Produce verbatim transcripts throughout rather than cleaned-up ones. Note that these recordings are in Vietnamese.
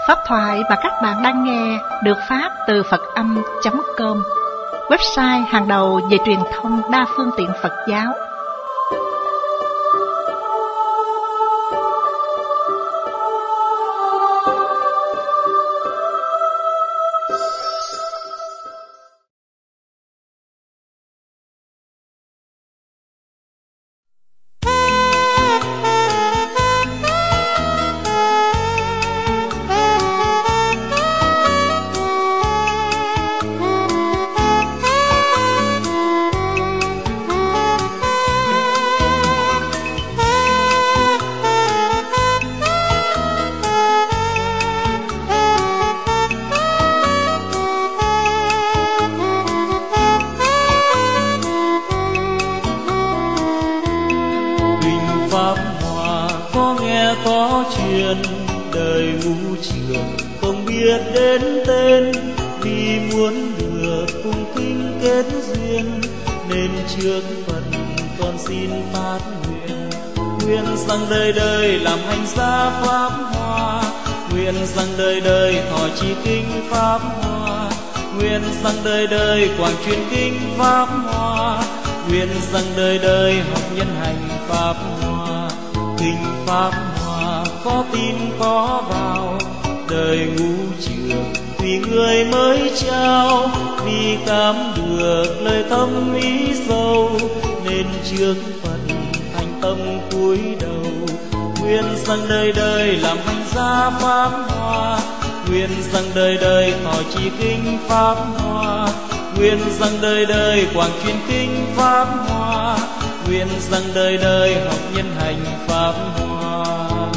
Pháp thoại mà các bạn đang nghe được phát từ Phật Âm chấm com, website hàng đầu về truyền thông đa phương tiện Phật giáo. Đời đời quảng truyền kinh pháp hoa, nguyện rằng đời đời học nhân hành pháp hoa. Kinh pháp hoa có tin có vào, đời ngũ trường tùy người mới trao. Vì cảm được lời thâm ý sâu, nên trước Phật thành tâm cúi đầu. Nguyện rằng đời đời làm hành gia pháp hoa, nguyện rằng đời đời thọ trì kinh pháp hoa. Nguyện rằng đời đời quảng truyền kinh pháp hoa, nguyện rằng đời đời học nhân hành pháp hoa.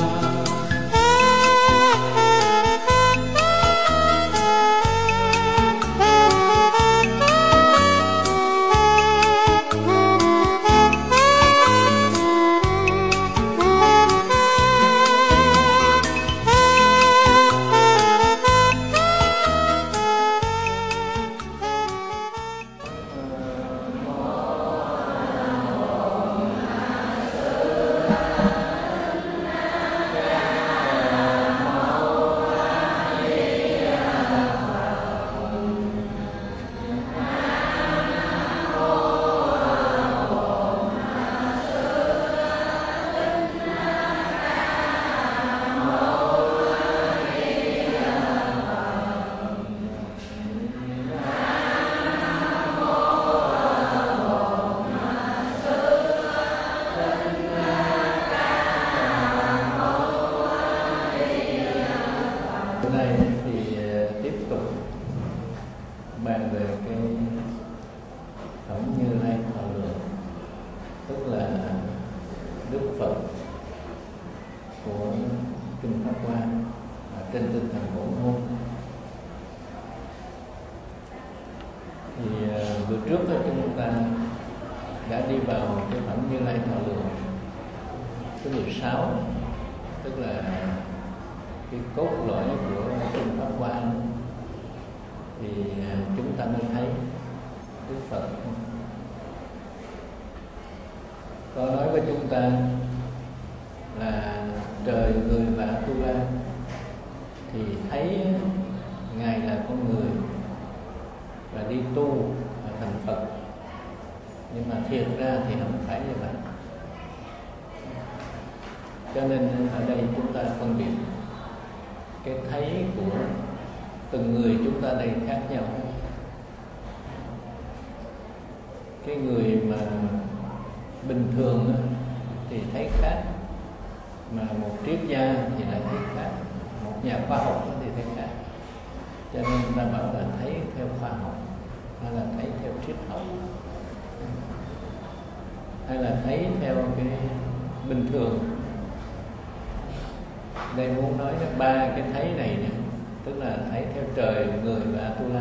Đây muốn nói ba cái thấy này nè, tức là thấy theo trời, người và Atula.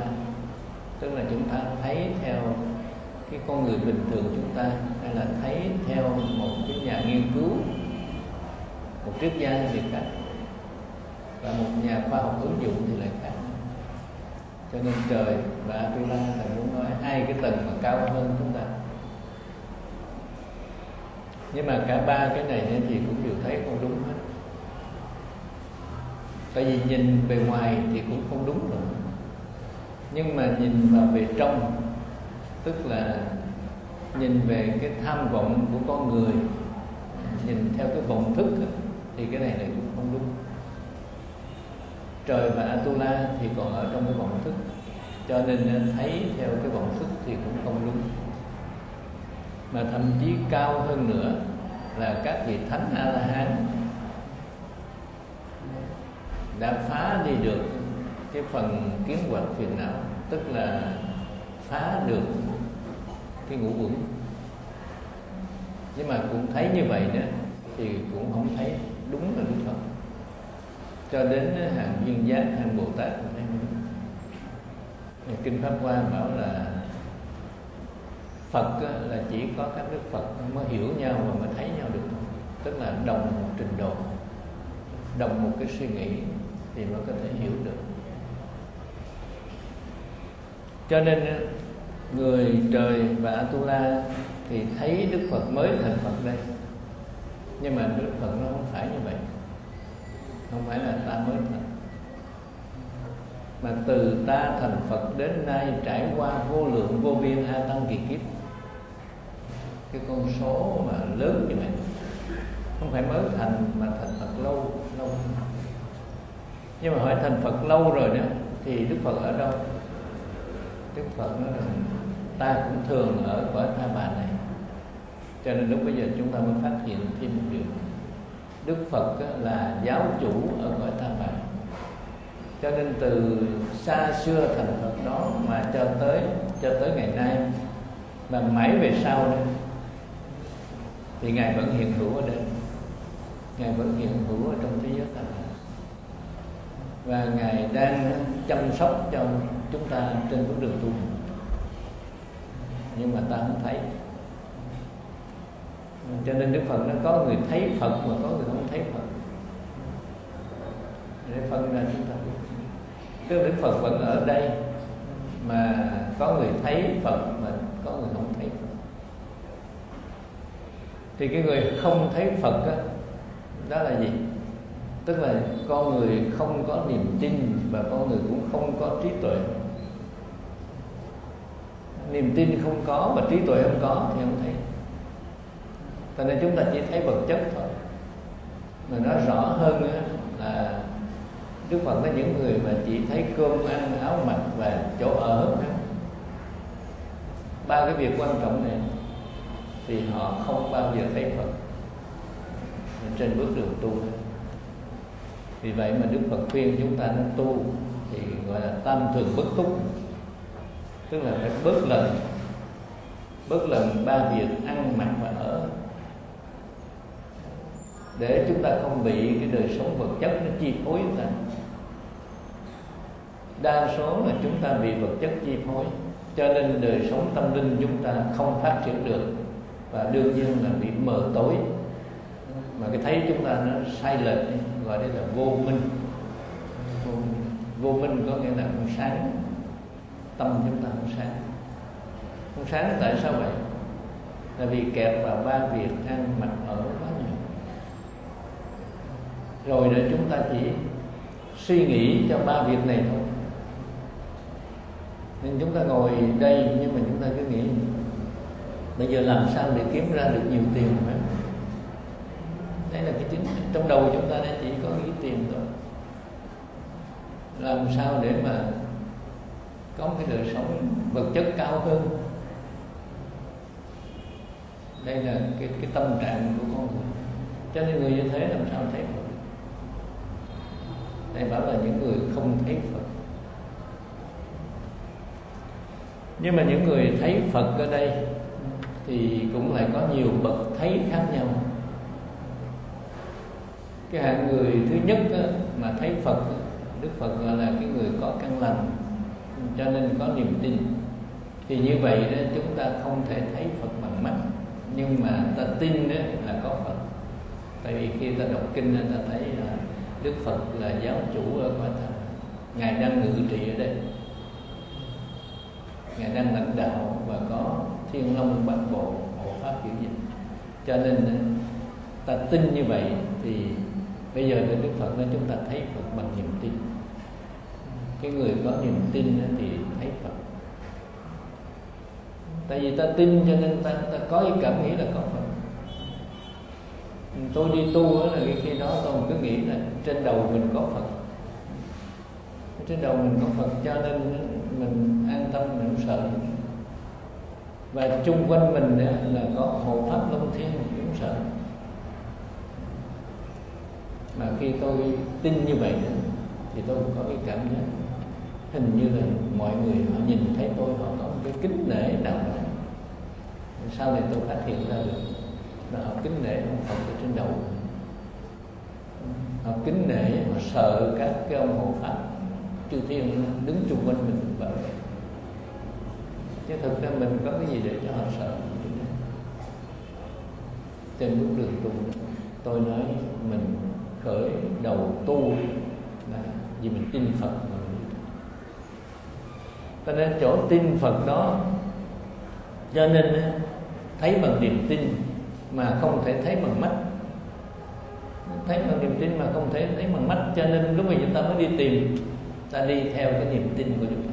Tức là chúng ta thấy theo cái con người bình thường chúng ta, hay là thấy theo một cái nhà nghiên cứu, một triết gia thì khác, và một nhà khoa học ứng dụng thì lại khác. Cho nên trời và Atula là muốn nói hai cái tầng mà cao hơn chúng ta. Nhưng mà cả ba cái này thì cũng đều thấy không đúng hết. Tại vì nhìn bề ngoài thì cũng không đúng rồi, nhưng mà nhìn vào về trong, tức là nhìn về cái tham vọng của con người, nhìn theo cái vọng thức, thì cái này là cũng không đúng. Trời và Atula thì còn ở trong cái vọng thức, cho nên thấy theo cái vọng thức thì cũng không đúng. Mà thậm chí cao hơn nữa là các vị thánh A-la-hán đã phá đi được cái phần kiến hoặc phiền não, tức là phá được cái ngũ uẩn. Nhưng mà cũng thấy như vậy đó thì cũng không thấy đúng là Đức Phật. Cho đến hàng Duyên Giác, hàng Bồ Tát cũng thấy đúng. Kinh Pháp Hoa bảo là Phật là chỉ có các đức Phật mới hiểu nhau và mới thấy nhau được, tức là đồng một trình độ, đồng một cái suy nghĩ thì mới có thể hiểu được. Cho nên người trời và Atula thì thấy Đức Phật mới thành Phật đây, nhưng mà Đức Phật nó không phải như vậy, không phải là ta mới thành, mà từ ta thành Phật đến nay trải qua vô lượng vô biên a tăng kỳ kiếp. Cái con số mà lớn như vậy, không phải mới thành mà thành Phật lâu lâu. Nhưng mà hỏi thành Phật lâu rồi đó thì Đức Phật ở đâu? Đức Phật nói rằng ta cũng thường ở cõi tha bà này. Cho nên lúc bây giờ chúng ta mới phát hiện thêm một điều, Đức Phật là giáo chủ ở cõi tha bà. Cho nên từ xa xưa thành Phật đó mà cho tới cho tới ngày nay, và mãi về sau đó, thì Ngài vẫn hiện hữu ở đây, Ngài vẫn hiện hữu ở trong thế giới tha bà, và Ngài đang chăm sóc cho chúng ta trên bước đường tu, nhưng mà ta không thấy. Cho nên Đức Phật nó có người thấy Phật mà có người không thấy Phật, để phân ra chúng ta biết. Tức Đức Phật vẫn ở đây, mà có người thấy Phật mà có người không thấy Phật. Thì cái người không thấy Phật đó, đó là gì? Tức là con người không có niềm tin và con người cũng không có trí tuệ. Niềm tin không có và trí tuệ không có thì không thấy. Cho nên chúng ta chỉ thấy vật chất thôi. Mà nói rõ hơn là Đức Phật có những người mà chỉ thấy cơm ăn, áo mặc và chỗ ở, ba cái việc quan trọng này, thì họ không bao giờ thấy Phật trên bước đường tu. Vì vậy mà Đức Phật khuyên chúng ta nên tu thì gọi là tam thường bất túc, tức là phải bớt lần, bớt lần ba việc ăn mặc và ở, để chúng ta không bị cái đời sống vật chất nó chi phối chúng ta. Đa số là chúng ta bị vật chất chi phối, cho nên đời sống tâm linh chúng ta không phát triển được, và đương nhiên là bị mờ tối. Mà cái thấy chúng ta nó sai lệch, gọi đây là vô minh. Vô minh, vô minh có nghĩa là không sáng, tâm chúng ta không sáng. Không sáng tại sao vậy? Là vì kẹt vào ba việc ăn mặc ở quá nhiều. Rồi để chúng ta chỉ suy nghĩ cho ba việc này thôi. Nên chúng ta ngồi đây nhưng mà chúng ta cứ nghĩ bây giờ làm sao để kiếm ra được nhiều tiền phải không? Đây là cái chính, trong đầu chúng ta chỉ có nghĩ tiền thôi. Làm sao để mà có một cái đời sống vật chất cao hơn. Đây là cái, cái tâm trạng của con người. Cho nên người như thế làm sao thấy Phật? Đây bảo là những người không thấy Phật. Nhưng mà những người thấy Phật ở đây thì cũng lại có nhiều bậc thấy khác nhau. Cái hạng người thứ nhất á, mà thấy Phật, Đức Phật gọi là cái người có căn lành, cho nên có niềm tin. Thì như vậy đó, chúng ta không thể thấy Phật bằng mắt, nhưng mà ta tin đó là có Phật. Tại vì khi ta đọc kinh ta thấy là Đức Phật là giáo chủ ở cõi tha, Ngài đang ngự trị ở đây, Ngài đang lãnh đạo và có thiên long bát bộ, hộ pháp kiểu gì. Cho nên ta tin như vậy thì Bây giờ Đức Phật nói chúng ta thấy Phật bằng niềm tin. Cái người có niềm tin thì thấy Phật. Tại vì ta tin cho nên ta, ta có cái cảm nghĩ là có Phật. Tôi đi tu là khi đó tôi cứ nghĩ là trên đầu mình có Phật, trên đầu mình có Phật, cho nên mình an tâm, mình không sợ. Và chung quanh mình là có hộ pháp long thiên, mình cũng sợ. Mà khi tôi tin như vậy thì tôi có cái cảm giác hình như là mọi người họ nhìn thấy tôi, họ có một cái kính nể nào đó. Sau này tôi phát hiện ra được là họ kính nể ông Phật ở trên đầu, họ kính nể, họ sợ các cái ông hộ pháp chư thiên đứng chung quanh mình bảo vệ. Chứ thực ra mình có cái gì để cho họ sợ. Trên bước đường tu tôi nói mình khởi đầu tu là vì mình tin Phật. Cho nên chỗ tin Phật đó, cho nên thấy bằng niềm tin mà không thể thấy bằng mắt, thấy bằng niềm tin mà không thể thấy bằng mắt. Cho nên lúc mà chúng ta mới đi tìm, ta đi theo cái niềm tin của chúng ta.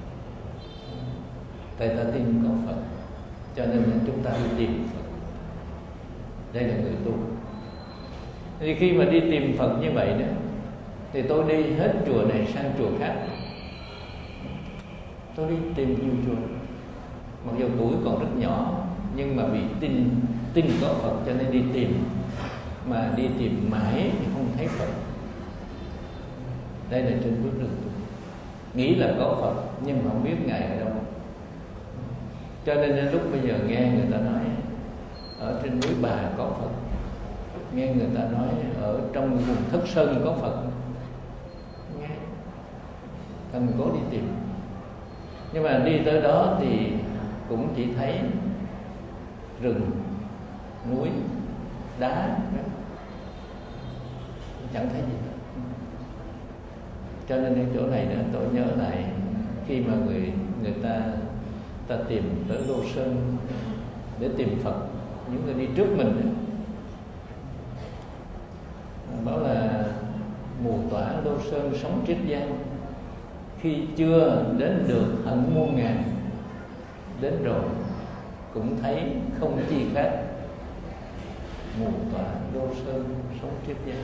Tại ta tin có Phật, cho nên chúng ta đi tìm Phật. Đây là người tu. Thì khi mà đi tìm Phật như vậy đó, thì tôi đi hết chùa này sang chùa khác. Tôi đi tìm nhiều chùa, mặc dù tuổi còn rất nhỏ, nhưng mà vì tin tin có Phật cho nên đi tìm. Mà đi tìm mãi thì không thấy Phật. Đây là trên bước đường tu. Nghĩ là có Phật nhưng mà không biết Ngài ở đâu. Cho nên đến lúc bây giờ nghe người ta nói ở trên núi Bà có Phật, nghe người ta nói ở trong vùng Thất Sơn có Phật, nghe thành cố đi tìm. Nhưng mà đi tới đó thì cũng chỉ thấy rừng, núi, đá, chẳng thấy gì hết. Cho nên cái chỗ này nữa tôi nhớ lại khi mà người người ta ta tìm tới Lô Sơn để tìm Phật, những người đi trước mình ấy, bảo là mù tỏa Lô Sơn sống triết giang, khi chưa đến được hận muôn ngàn, đến rồi cũng thấy không chi khác. Mù tỏa Lô Sơn sống triết giang,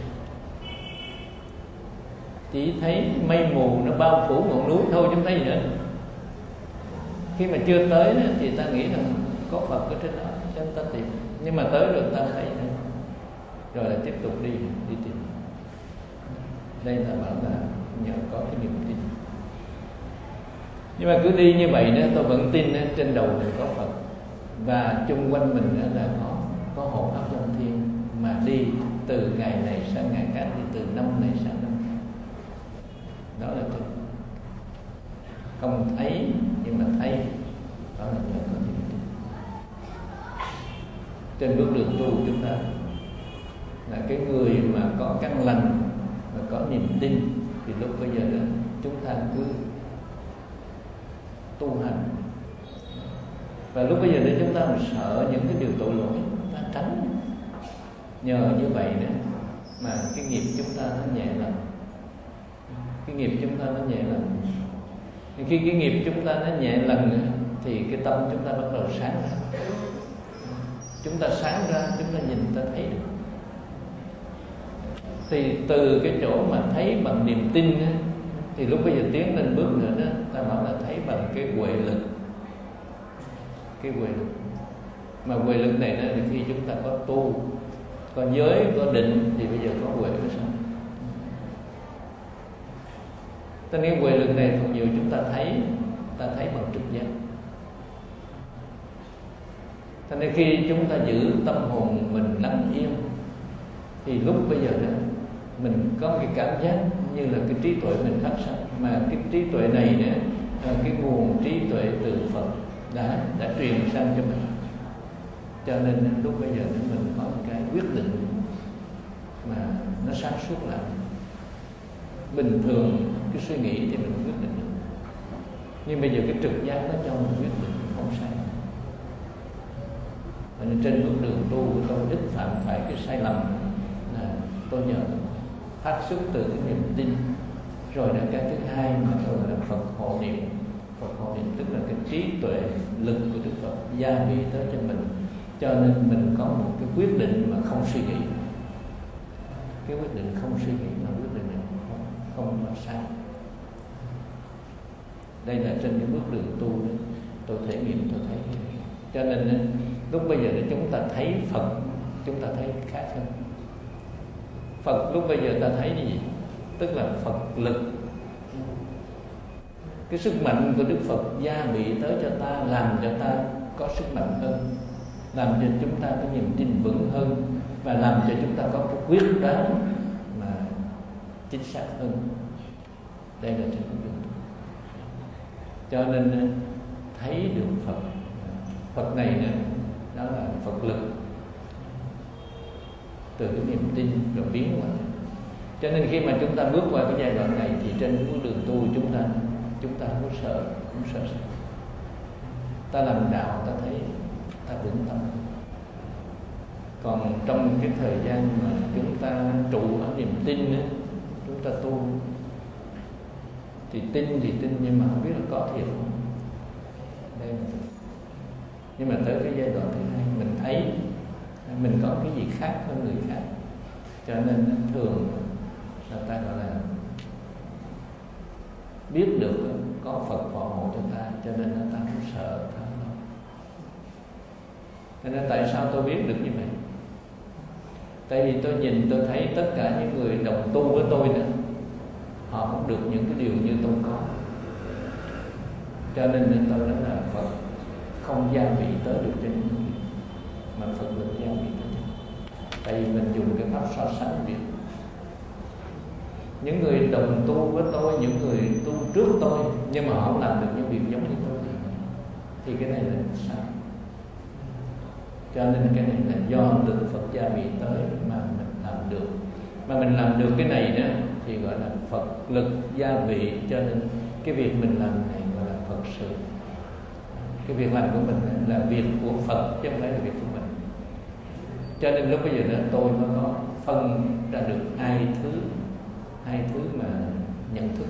chỉ thấy mây mù nó bao phủ ngọn núi thôi chứ không thấy gì hết. Khi mà chưa tới thì ta nghĩ rằng có Phật ở trên đó cho ta tìm, nhưng mà tới rồi ta thấy nữa, rồi là tiếp tục đi đi tìm. Đây là bảo là nhờ có cái niềm tin. Nhưng mà cứ đi như vậy nữa, tôi vẫn tin trên đầu mình có Phật, và chung quanh mình là có có hộ pháp long thiên, mà đi từ ngày này sang ngày khác, đi từ năm này sang năm khác. Đó là tôi không thấy nhưng mà thấy, đó là nhờ có niềm tin. Trên bước đường tu chúng ta là cái người mà có căn lành, mà có niềm tin, thì lúc bây giờ đó chúng ta cứ tu hành. Và lúc bây giờ để chúng ta mà sợ những cái điều tội lỗi, chúng ta tránh. Nhờ như vậy nữa mà cái nghiệp chúng ta nó nhẹ lòng, cái nghiệp chúng ta nó nhẹ lòng. Thì khi cái nghiệp chúng ta nó nhẹ lần nữa, thì cái tâm chúng ta bắt đầu sáng ra. Chúng ta sáng ra, chúng ta nhìn, ta thấy được. Thì từ cái chỗ mà thấy bằng niềm tin đó, thì lúc bây giờ tiến lên bước nữa đó, ta bảo là thấy bằng cái huệ lực. Cái huệ lực. Mà huệ lực này đó, thì khi chúng ta có tu, có giới, có định, thì bây giờ có huệ mới xong. Cho nên huệ lực này phần nhiều chúng ta thấy, ta thấy bằng trực giác. Cho nên khi chúng ta giữ tâm hồn mình lắng yên, thì lúc bây giờ đó mình có cái cảm giác như là cái trí tuệ mình phát sanh. Mà cái trí tuệ này nữa là cái nguồn trí tuệ từ Phật đã đã truyền sang cho mình. Cho nên lúc bây giờ mình có một cái quyết định mà nó sáng suốt lại. Bình thường cái suy nghĩ thì mình quyết định được, nhưng bây giờ cái trực giác nó cho mình quyết định không sai. Cho nên trên bước đường tu tôi ít phạm phải cái sai lầm là tôi nhờ phát xuất từ cái niềm tin. Rồi là cái thứ hai mà gọi là Phật hộ niệm. Phật hộ niệm tức là cái trí tuệ lực của Đức Phật gia bị tới cho mình, cho nên mình có một cái quyết định mà không suy nghĩ. Cái quyết định không suy nghĩ là quyết định này không, không là sai. Đây là trên cái bước đường tu đó, tôi thể nghiệm, tôi thấy. Cho nên lúc bây giờ chúng ta thấy Phật, chúng ta thấy khác hơn. Phật lúc bây giờ ta thấy gì? Tức là Phật lực. Cái sức mạnh của Đức Phật gia bị tới cho ta, làm cho ta có sức mạnh hơn, làm cho chúng ta có niềm tin vững hơn, và làm cho chúng ta có cái quyết đoán mà chính xác hơn. Đây là trên con đường. Cho nên thấy được Phật, Phật này nữa, đó là Phật lực từ cái niềm tin rồi biến qua. Cho nên khi mà chúng ta bước qua cái giai đoạn này thì trên cái đường tu chúng ta chúng ta không có sợ, không sợ sợ. Ta làm đạo ta thấy ta vững tâm. Còn trong cái thời gian mà chúng ta trụ ở niềm tin ấy, chúng ta tu thì tin thì tin nhưng mà không biết là có thiệt không. Đây là nhưng mà tới cái giai đoạn thứ hai mình thấy mình có cái gì khác hơn người khác, cho nên thường là ta gọi là biết được có Phật phò hộ cho ta, cho nên nó ta không sợ ta đâu. Cho nên tại sao tôi biết được như vậy? Tại vì tôi nhìn tôi thấy tất cả những người đồng tu với tôi nữa, họ cũng được những cái điều như tôi có. Cho nên tôi nói là Phật không gia vị tới được cho những người, mà Phật lực gia vị tới. Tại vì mình dùng cái pháp so sánh việc những người đồng tu với tôi, những người tu trước tôi, nhưng mà họ không làm được những việc giống như tôi, thì cái này là sai. Cho nên cái này là do lực Phật gia vị tới mà mình làm được. Mà mình làm được cái này đó thì gọi là Phật lực gia vị. Cho nên cái việc mình làm này gọi là Phật sự. Cái việc làm của mình là việc của Phật chứ không phải là việc của mình. Cho nên lúc bây giờ đó tôi mới có phân ra được hai thứ hai thứ mà nhận thức.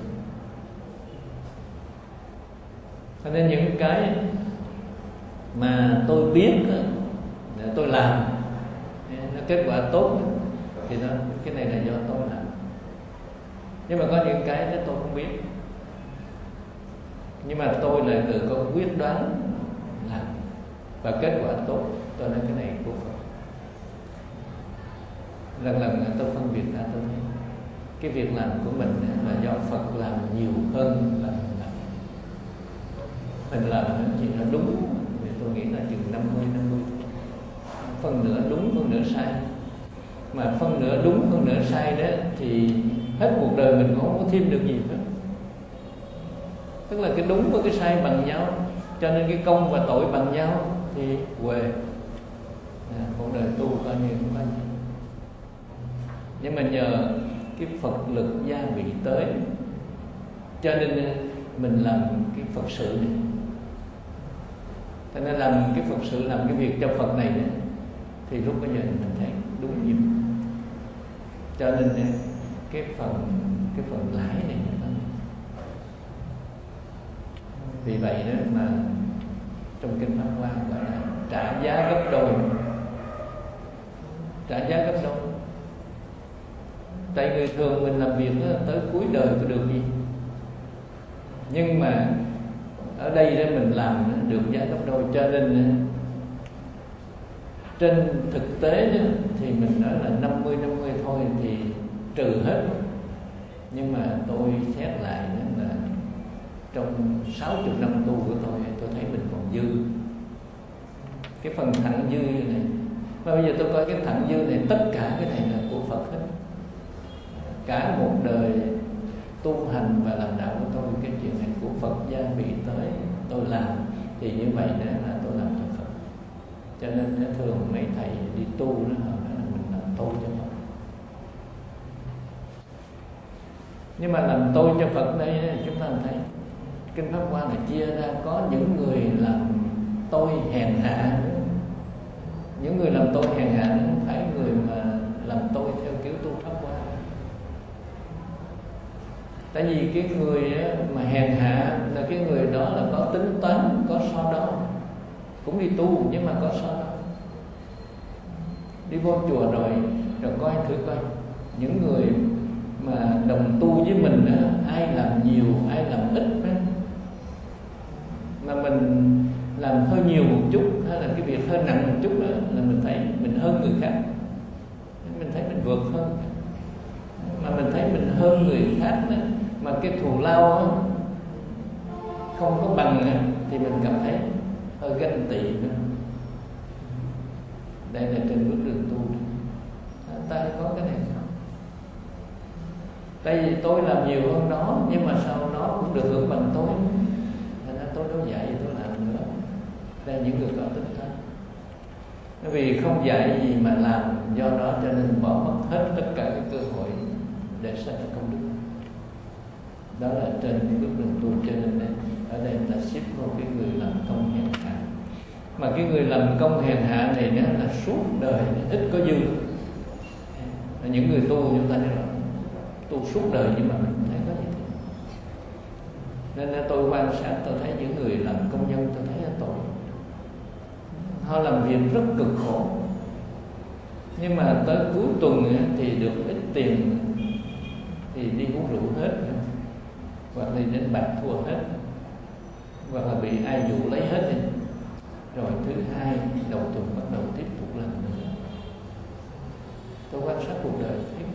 Cho nên những cái mà tôi biết để tôi làm nó kết quả tốt thì nó cái này là do tôi làm. Nhưng mà có những cái đó tôi không biết, nhưng mà tôi lại tự có quyết đoán làm và kết quả tốt, tôi nói cái này của Phật. Lần lần tôi phân biệt ra tôi thấy cái việc làm của mình là do Phật làm nhiều hơn là mình làm. Mình làm chỉ là đúng thì tôi nghĩ là chừng năm mươi năm mươi, phần nửa đúng phần nửa sai. Mà phần nửa đúng phần nửa sai đó thì hết cuộc đời mình cũng không có thêm được gì hết. Tức là cái đúng và cái sai bằng nhau, cho nên cái công và tội bằng nhau thì huề à, cuộc đời tu coi như cũng bao nhiêu. Nhưng mà nhờ cái Phật lực gia vị tới, cho nên mình làm cái Phật sự này. Cho nên làm cái Phật sự, làm cái việc cho Phật này nữa, thì lúc bây giờ mình thấy đúng nhiều. Cho nên cái phần cái phần lãi này vì vậy đó mà trong kinh Pháp Hoa gọi là trả giá gấp đôi. Trả giá gấp đôi. Tại người thường mình làm việc đó, tới cuối đời có được gì, nhưng mà ở đây đó mình làm được giá gấp đôi. Cho nên trên thực tế đó, thì mình nói là năm mươi năm mươi thôi thì trừ hết. Nhưng mà tôi xét lại đó là trong sáu mươi năm tu của tôi, tôi thấy mình còn dư cái phần thặng dư này. Và bây giờ tôi coi cái thặng dư này, tất cả cái này là của Phật hết. Cả một đời tu hành và làm đạo của tôi, cái chuyện này của Phật gia vị tới tôi làm, thì như vậy đó là tôi làm cho Phật. Cho nên thường mấy thầy đi tu đó, họ nói là mình làm tôi cho Phật. Nhưng mà làm tôi cho Phật đây chúng ta thấy kinh Pháp Hoa là chia ra có những người làm tôi hèn hạ nữa. Những người làm tôi hèn hạ không phải người mà làm tôi theo kiểu tu Pháp Hoa. Tại vì cái người mà hèn hạ là cái người đó là có tính toán, có so đo, cũng đi tu nhưng mà có so đo. Đi vô chùa rồi rồi coi thử coi những người mà đồng tu với mình đó, ai làm nhiều ai làm ít đó. Mà mình làm hơi nhiều một chút hay là cái việc hơi nặng một chút đó, là mình thấy mình hơn người khác, mình thấy mình vượt hơn. Mà mình thấy mình hơn người khác đó, mà cái thù lao đó, không có bằng đó, thì mình cảm thấy hơi ganh tị nữa. Đây là trên bước đường tu, ta có cái này không? Tại vì tôi làm nhiều hơn nó, nhưng mà sao nó cũng được hưởng bằng tôi, thành ra tôi đâu dạy tôi làm nữa. Đây là những người có tính toán. Bởi vì không dạy gì mà làm, do đó cho nên bỏ mất hết tất cả các cơ hội để sanh ra công đức. Đó là trên cái bước đường tu. Cho nên đây, ở đây ta xếp vào cái người làm công hèn hạ. Mà cái người làm công hèn hạ này đó là suốt đời ít có dư. Những người tu chúng ta nói là tu suốt đời nhưng mà mình không thấy có gì thế. Nên là tôi quan sát, tôi thấy những người làm công nhân, tôi thấy là tội. Họ làm việc rất cực khổ, nhưng mà tới cuối tuần thì được ít tiền thì đi uống rượu hết, hoặc là đến bạc thua hết, hoặc là bị ai dụ lấy hết đi. Rồi thứ hai đầu tuần bắt đầu tiếp tục lần nữa. Tôi quan sát cuộc đời thấy,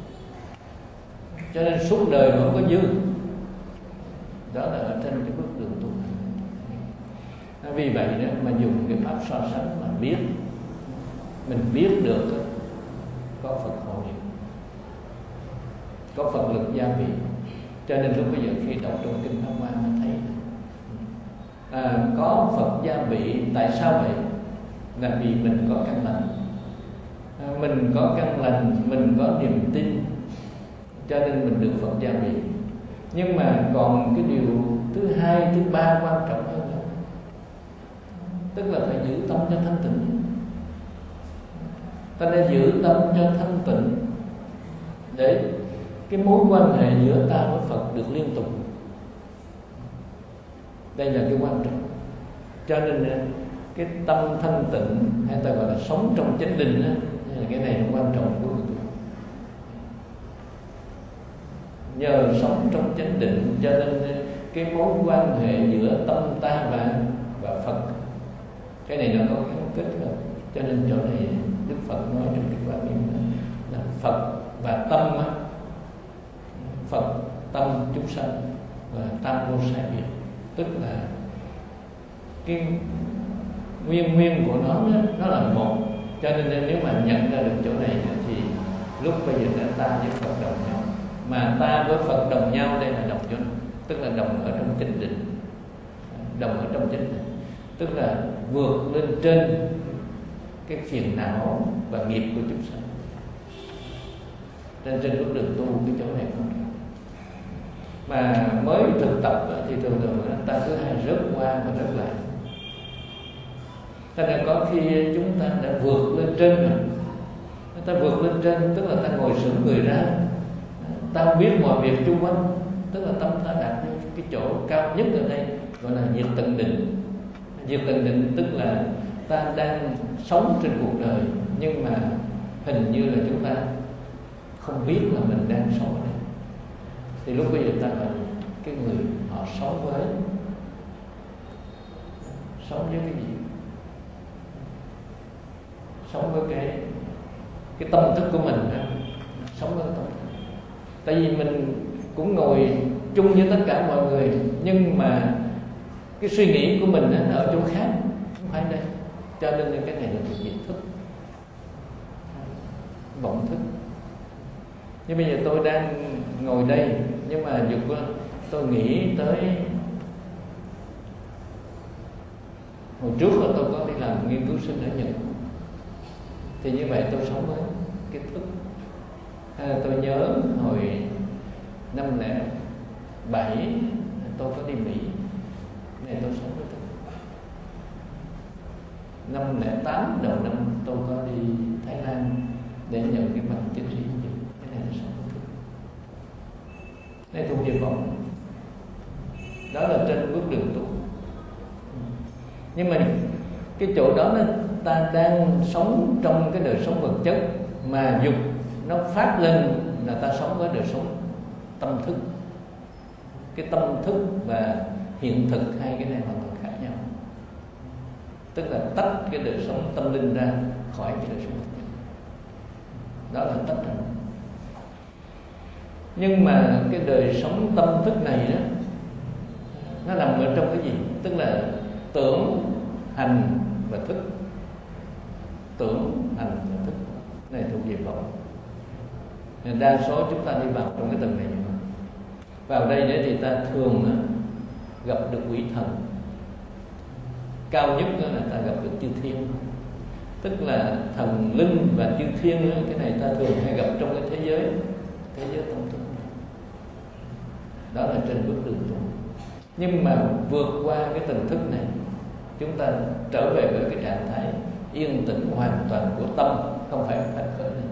cho nên suốt đời không có dư. Đó là ở trên cái bước đường tu. Vì vậy đó mà dùng cái pháp so sánh mà biết, mình biết được đó, có Phật hộ niệm, có Phật lực gia vị. Cho nên lúc bây giờ khi đọc trong kinh Pháp Hoa mới thấy à, có Phật gia vị. Tại sao vậy? Là vì mình có căn lành, à, mình có căn lành, mình có niềm tin, cho nên mình được Phật gia vị. Nhưng mà còn cái điều thứ hai, thứ ba quan trọng hơn nữa, tức là phải giữ tâm cho thanh tịnh. Ta nên giữ tâm cho thanh tịnh để cái mối quan hệ giữa ta với Phật được liên tục. Đây là cái quan trọng. Cho nên cái tâm thanh tịnh, hay ta gọi là sống trong chánh định đó, cái này là quan trọng của người tu. Nhờ sống trong chánh định cho nên cái mối quan hệ giữa tâm ta và và Phật, cái này nó có cái kết hợp. Cho nên chỗ này Đức Phật nói trong cái Quả Niệm là Phật và tâm á, Phật tâm chúng sanh và tam vô sai biệt, tức là cái nguyên nguyên của nó nó là một. Cho nên nếu mà nhận ra được chỗ này thì lúc bây giờ là ta với Phật đồng nhau. Mà ta với Phật đồng nhau đây là đồng chỗ, tức là đồng ở trong chánh định, đồng ở trong chánh định, tức là vượt lên trên cái phiền não và nghiệp của chúng sanh. Trên trên bước đường tu cái chỗ này không. Mà mới thực tập thì thường thường ta cứ hay rớt qua và rớt lại. Thành ra có khi chúng ta đã vượt lên trên rồi, ta vượt lên trên tức là ta ngồi sững người ra, ta biết mọi việc chung quanh, tức là tâm ta đạt đến cái chỗ cao nhất ở đây gọi là diệt tận định. Diệt tận định tức là ta đang sống trên cuộc đời, nhưng mà hình như là chúng ta không biết là mình đang sống ở đây. Thì lúc bây giờ ta gọi cái người họ sống với sống với cái gì? Sống với cái cái tâm thức của mình đó. Sống với tâm thức. Tại vì mình cũng ngồi chung với tất cả mọi người, nhưng mà cái suy nghĩ của mình nó ở chỗ khác, không phải đây. Cho nên cái này là thuộc về thức, vọng thức. Nhưng bây giờ tôi đang ngồi đây, nhưng mà dục tôi nghĩ tới hồi trước là tôi có đi làm nghiên cứu sinh ở Nhật, thì như vậy tôi sống với cái thức. Hay là tôi nhớ hồi năm lẻ bảy tôi có đi Mỹ, này tôi sống với thức. Năm lẻ tám đầu năm tôi có đi Thái Lan để nhận cái bằng tiến sĩ. Cái này là sống với thức. này thuộc về vọng. Đó là trên bước đường tu. Nhưng mà cái chỗ đó nó, ta đang sống trong cái đời sống vật chất, mà dục nó phát lên là ta sống với đời sống tâm thức. Cái tâm thức và hiện thực hai cái này hoàn toàn khác nhau. Tức là tách cái đời sống tâm linh ra khỏi cái đời sống vật chất. Đó là tách ra. Nhưng mà cái đời sống tâm thức này đó, nó nằm ở trong cái gì? Tức là tưởng, hành và thức. Tưởng, hành và thức này thuộc về vọng. Nên đa số chúng ta đi vào trong cái tầng này. Vào đây để thì ta thường gặp được quỷ thần. Cao nhất là ta gặp được chư thiên. Tức là thần linh và chư thiên. Cái này ta thường hay gặp trong cái thế giới Thế giới tâm thức. Đó là trên bước đường tu. Nhưng mà vượt qua cái tầng thức này, chúng ta trở về với cái trạng thái yên tĩnh hoàn toàn của tâm, không phải phát khởi này.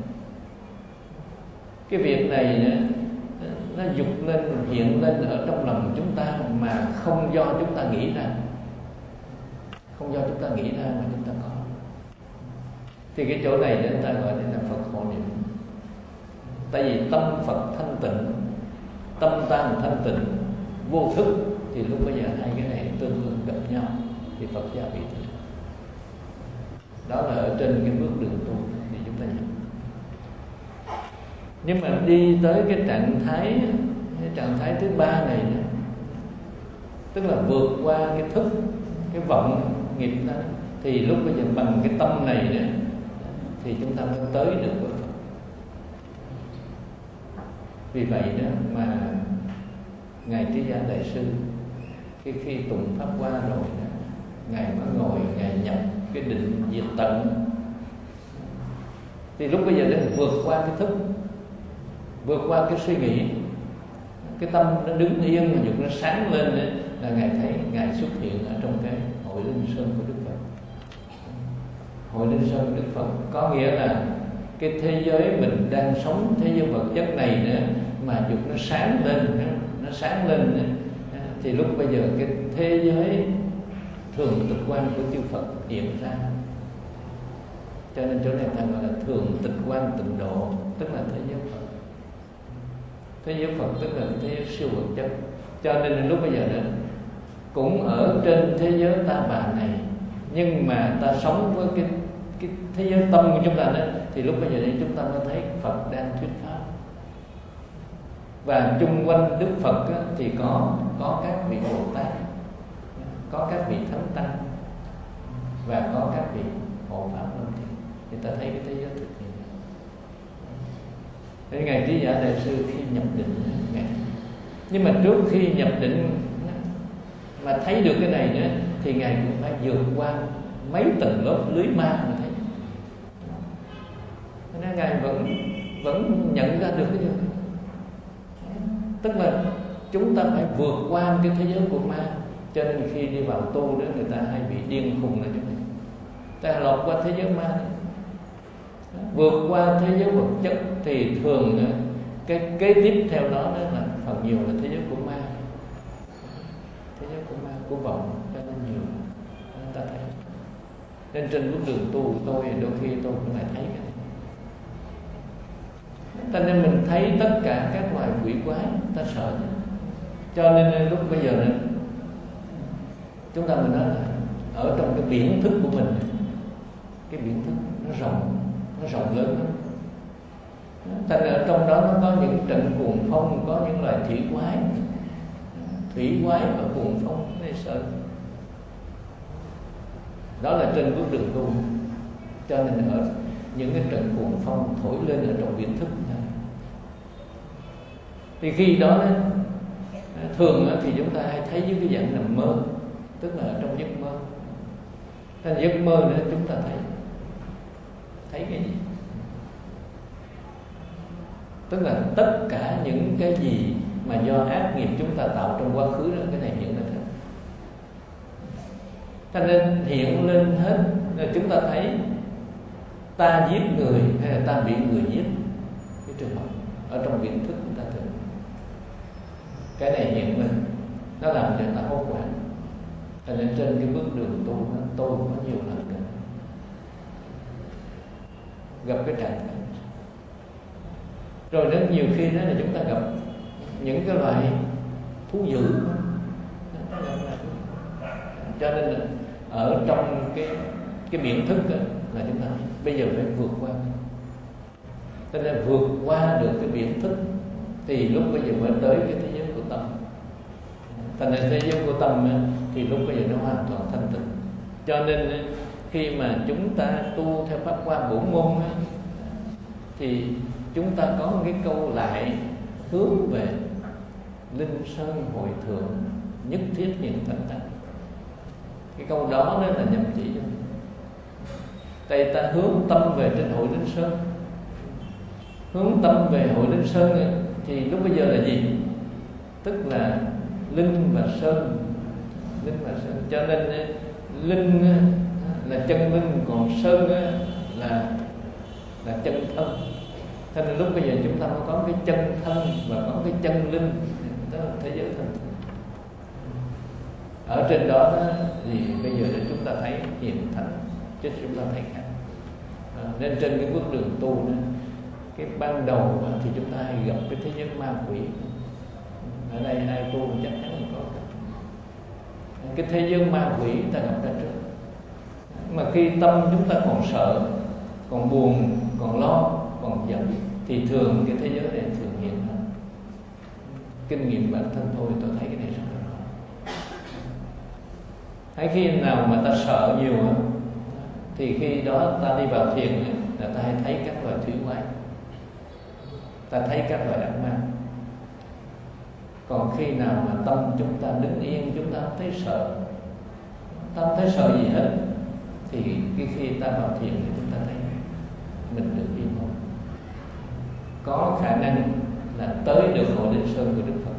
Cái việc này nó dục lên, hiện lên ở trong lòng chúng ta mà không do chúng ta nghĩ ra. Không do chúng ta nghĩ ra mà chúng ta có. Thì cái chỗ này chúng ta gọi là Phật hộ niệm. Tại vì tâm Phật thanh tịnh, tâm ta thanh tịnh, vô thức, thì lúc bây giờ hai cái này tương ứng gặp nhau thì Phật gia bị thế. Đó là ở trên cái bước đường tu thì chúng ta nhận. Nhưng mà đi tới cái trạng thái cái trạng thái thứ ba này nữa, tức là vượt qua cái thức, cái vọng nghiệp đó, thì lúc bây giờ bằng cái tâm này nữa thì chúng ta mới tới được với Phật. Vì vậy đó mà Ngài Trí Giả Đại Sư khi khi tụng pháp qua rồi đó, Ngài mới ngồi, Ngài nhập cái định diệt tận. Thì lúc bây giờ để vượt qua cái thức, vượt qua cái suy nghĩ, cái tâm nó đứng yên mà dục nó sáng lên đấy, là Ngài thấy Ngài xuất hiện ở trong cái hội linh sơn của Đức Phật. Hội linh sơn của Đức Phật có nghĩa là cái thế giới mình đang sống, thế giới vật chất này nữa, mà dục nó sáng lên, nó sáng lên nữa, thì lúc bây giờ cái thế giới thường tịch quan của chư Phật hiện ra. Cho nên chỗ này ta gọi là thường tịch quan tịnh độ, tức là thế giới Phật. Thế giới Phật tức là thế giới siêu vật chất. Cho nên lúc bây giờ đó cũng ở trên thế giới ta bà này, nhưng mà ta sống với cái cái thế giới tâm của chúng ta đó, thì lúc bây giờ đây chúng ta mới thấy Phật đang thuyết pháp. Và chung quanh Đức Phật á, thì có có các vị Bồ Tát, có các vị Thánh Tăng và có các vị hộ pháp luân thiện. Thì ta thấy cái thế giới thực hiện. Nên Ngài Trí Giả Đại Sư khi nhập định, Ngài, nhưng mà trước khi nhập định mà thấy được cái này nữa, thì Ngài cũng phải vượt qua mấy tầng lớp lưới ma mà thấy. Nên Ngài vẫn vẫn nhận ra được cái điều này. Tức là chúng ta phải vượt qua cái thế giới của ma. Cho nên khi đi vào tu đó, người ta hay bị điên khùng là chỗ này. Ta lọt qua thế giới ma, vượt qua thế giới vật chất, thì thường cái kế tiếp theo đó, đó là phần nhiều là thế giới của ma, thế giới của ma, của vọng, cho nên nhiều chúng ta thấy. Nên trên bước đường tu của tôi, đôi khi tôi cũng lại thấy cái này. Cho nên mình thấy tất cả các loài quỷ quái, ta sợ. Cho nên lúc bây giờ này, chúng ta mình nói là ở trong cái biển thức của mình, cái biển thức nó rộng, nó rộng lớn lắm. Thành ở trong đó nó có những trận cuồng phong, có những loài thủy quái, thủy quái và cuồng phong này sợ. Đó là trên bước đường tu. Cho nên ở những cái trận cuồng phong thổi lên ở trong biển thức này, thì khi đó thường thì chúng ta hay thấy những cái dạng nằm mơ, tức là ở trong giấc mơ. Trong giấc mơ nữa chúng ta thấy thấy cái gì? Tức là tất cả những cái gì mà do ác nghiệp chúng ta tạo trong quá khứ đó, cái này hiện lên hết. Cho nên hiện lên hết, rồi chúng ta thấy ta giết người hay là ta bị người giết, cái trường hợp ở trong viện thức chúng ta thường. cái này hiện lên, nó làm cho ta hốt hoảng. Cho nên trên cái bước đường tu đó, tôi có nhiều lần nữa gặp cái trạng thái. Rồi rất nhiều khi đó là chúng ta gặp những cái loại thú dữ. Cho nên là ở trong cái cái biện thức đó, là chúng ta bây giờ phải vượt qua. Cho nên vượt qua được cái biện thức thì lúc bây giờ mới tới cái thế giới của tâm. Thành ra thế giới của tâm thì lúc bây giờ nó hoàn toàn thanh tịnh. Cho nên khi mà chúng ta tu theo pháp quan bổn môn thì chúng ta có một cái câu lại hướng về linh sơn hội thượng, nhất thiết hiện tánh tánh. Cái câu đó đó là nhằm chỉ cho tại ta hướng tâm về trên hội linh sơn. Hướng tâm về hội linh sơn thì lúc bây giờ là gì? Tức là linh và sơn. Linh và sơn. Cho nên linh là chân linh, còn sơn là là chân thân. Cho nên lúc bây giờ chúng ta mới có cái chân thân và có cái chân linh, đó là thế giới thân. Ở trên đó, đó thì bây giờ để chúng ta thấy hiện thành, chứ chúng ta thấy khác. À, nên trên cái bước đường tu đó, cái ban đầu thì chúng ta hay gặp cái thế giới ma quỷ. Ở đây ai tu chắc chắn là có cái thế giới ma quỷ ta gặp ra trước. Mà khi tâm chúng ta còn sợ, còn buồn, còn lo, còn giận thì thường cái thế giới này thường hiện hơn. Kinh nghiệm bản thân tôi tôi thấy cái này rất là rõ. Hay khi nào mà ta sợ nhiều thì khi đó ta đi vào thiền là ta hay thấy các loài thủy quái, ta thấy các loài ác ma. Còn khi nào mà tâm chúng ta đứng yên, chúng ta không thấy sợ, ta không thấy sợ gì hết, thì cái khi ta vào thiền thì chúng ta thấy mình được yên ổn, có khả năng là tới được hội linh sơn của Đức Phật.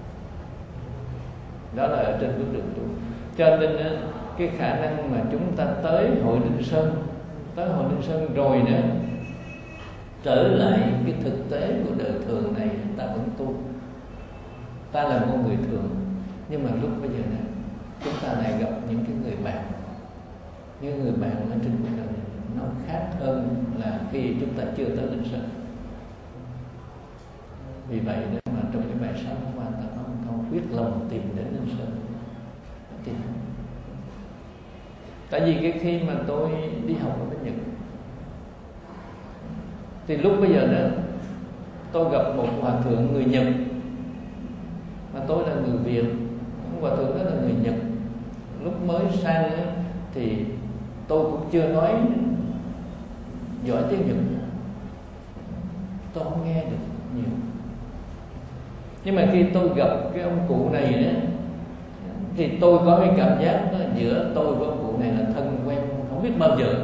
Đó là ở trên bước đường tu. Cho nên cái khả năng mà chúng ta tới hội linh sơn, tới hội linh sơn rồi nữa, trở lại cái thực tế của đời thường này, ta vẫn tu. Ta là một người thường, nhưng mà lúc bây giờ này chúng ta lại gặp những cái người bạn, những người bạn ở trên cuộc đời này, nó khác hơn là khi chúng ta chưa tới linh sơn. Vì vậy nên mà trong cái bài sáng hôm qua ta nói một câu quyết lòng tìm đến linh sơn. Tìm. Tại vì cái khi mà tôi đi học ở bên Nhật thì lúc bây giờ đó tôi gặp một hòa thượng người Nhật, mà tôi là người Việt. Hòa thượng đó là người Nhật. Lúc mới sang thì tôi cũng chưa nói giỏi tiếng Nhật, tôi không nghe được nhiều. Nhưng mà khi tôi gặp cái ông cụ này đó, thì tôi có cái cảm giác đó, giữa tôi với ông cụ này là thân quen không biết bao giờ,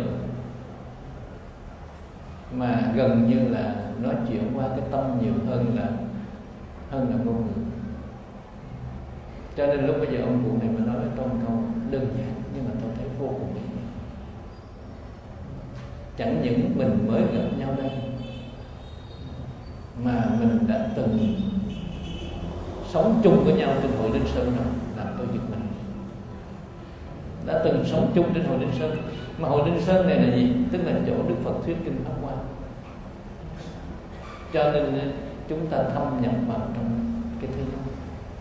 mà gần như là nói chuyện qua cái tâm nhiều hơn là hơn là ngôn ngữ. Cho nên lúc bây giờ ông cụ này mà nói với tôi một câu đơn giản nhưng mà tôi thấy vô cùng ý nghĩa. Chẳng những mình mới gặp nhau đây, mà mình đã từng sống chung với nhau trên hội linh sơn rồi, làm tôi giật mình. Đã từng sống chung trên hội linh sơn. Mà hội linh sơn này là gì? Tức là chỗ Đức Phật thuyết kinh Pháp Hoa. Cho nên chúng ta thâm nhập vào trong cái thế giới,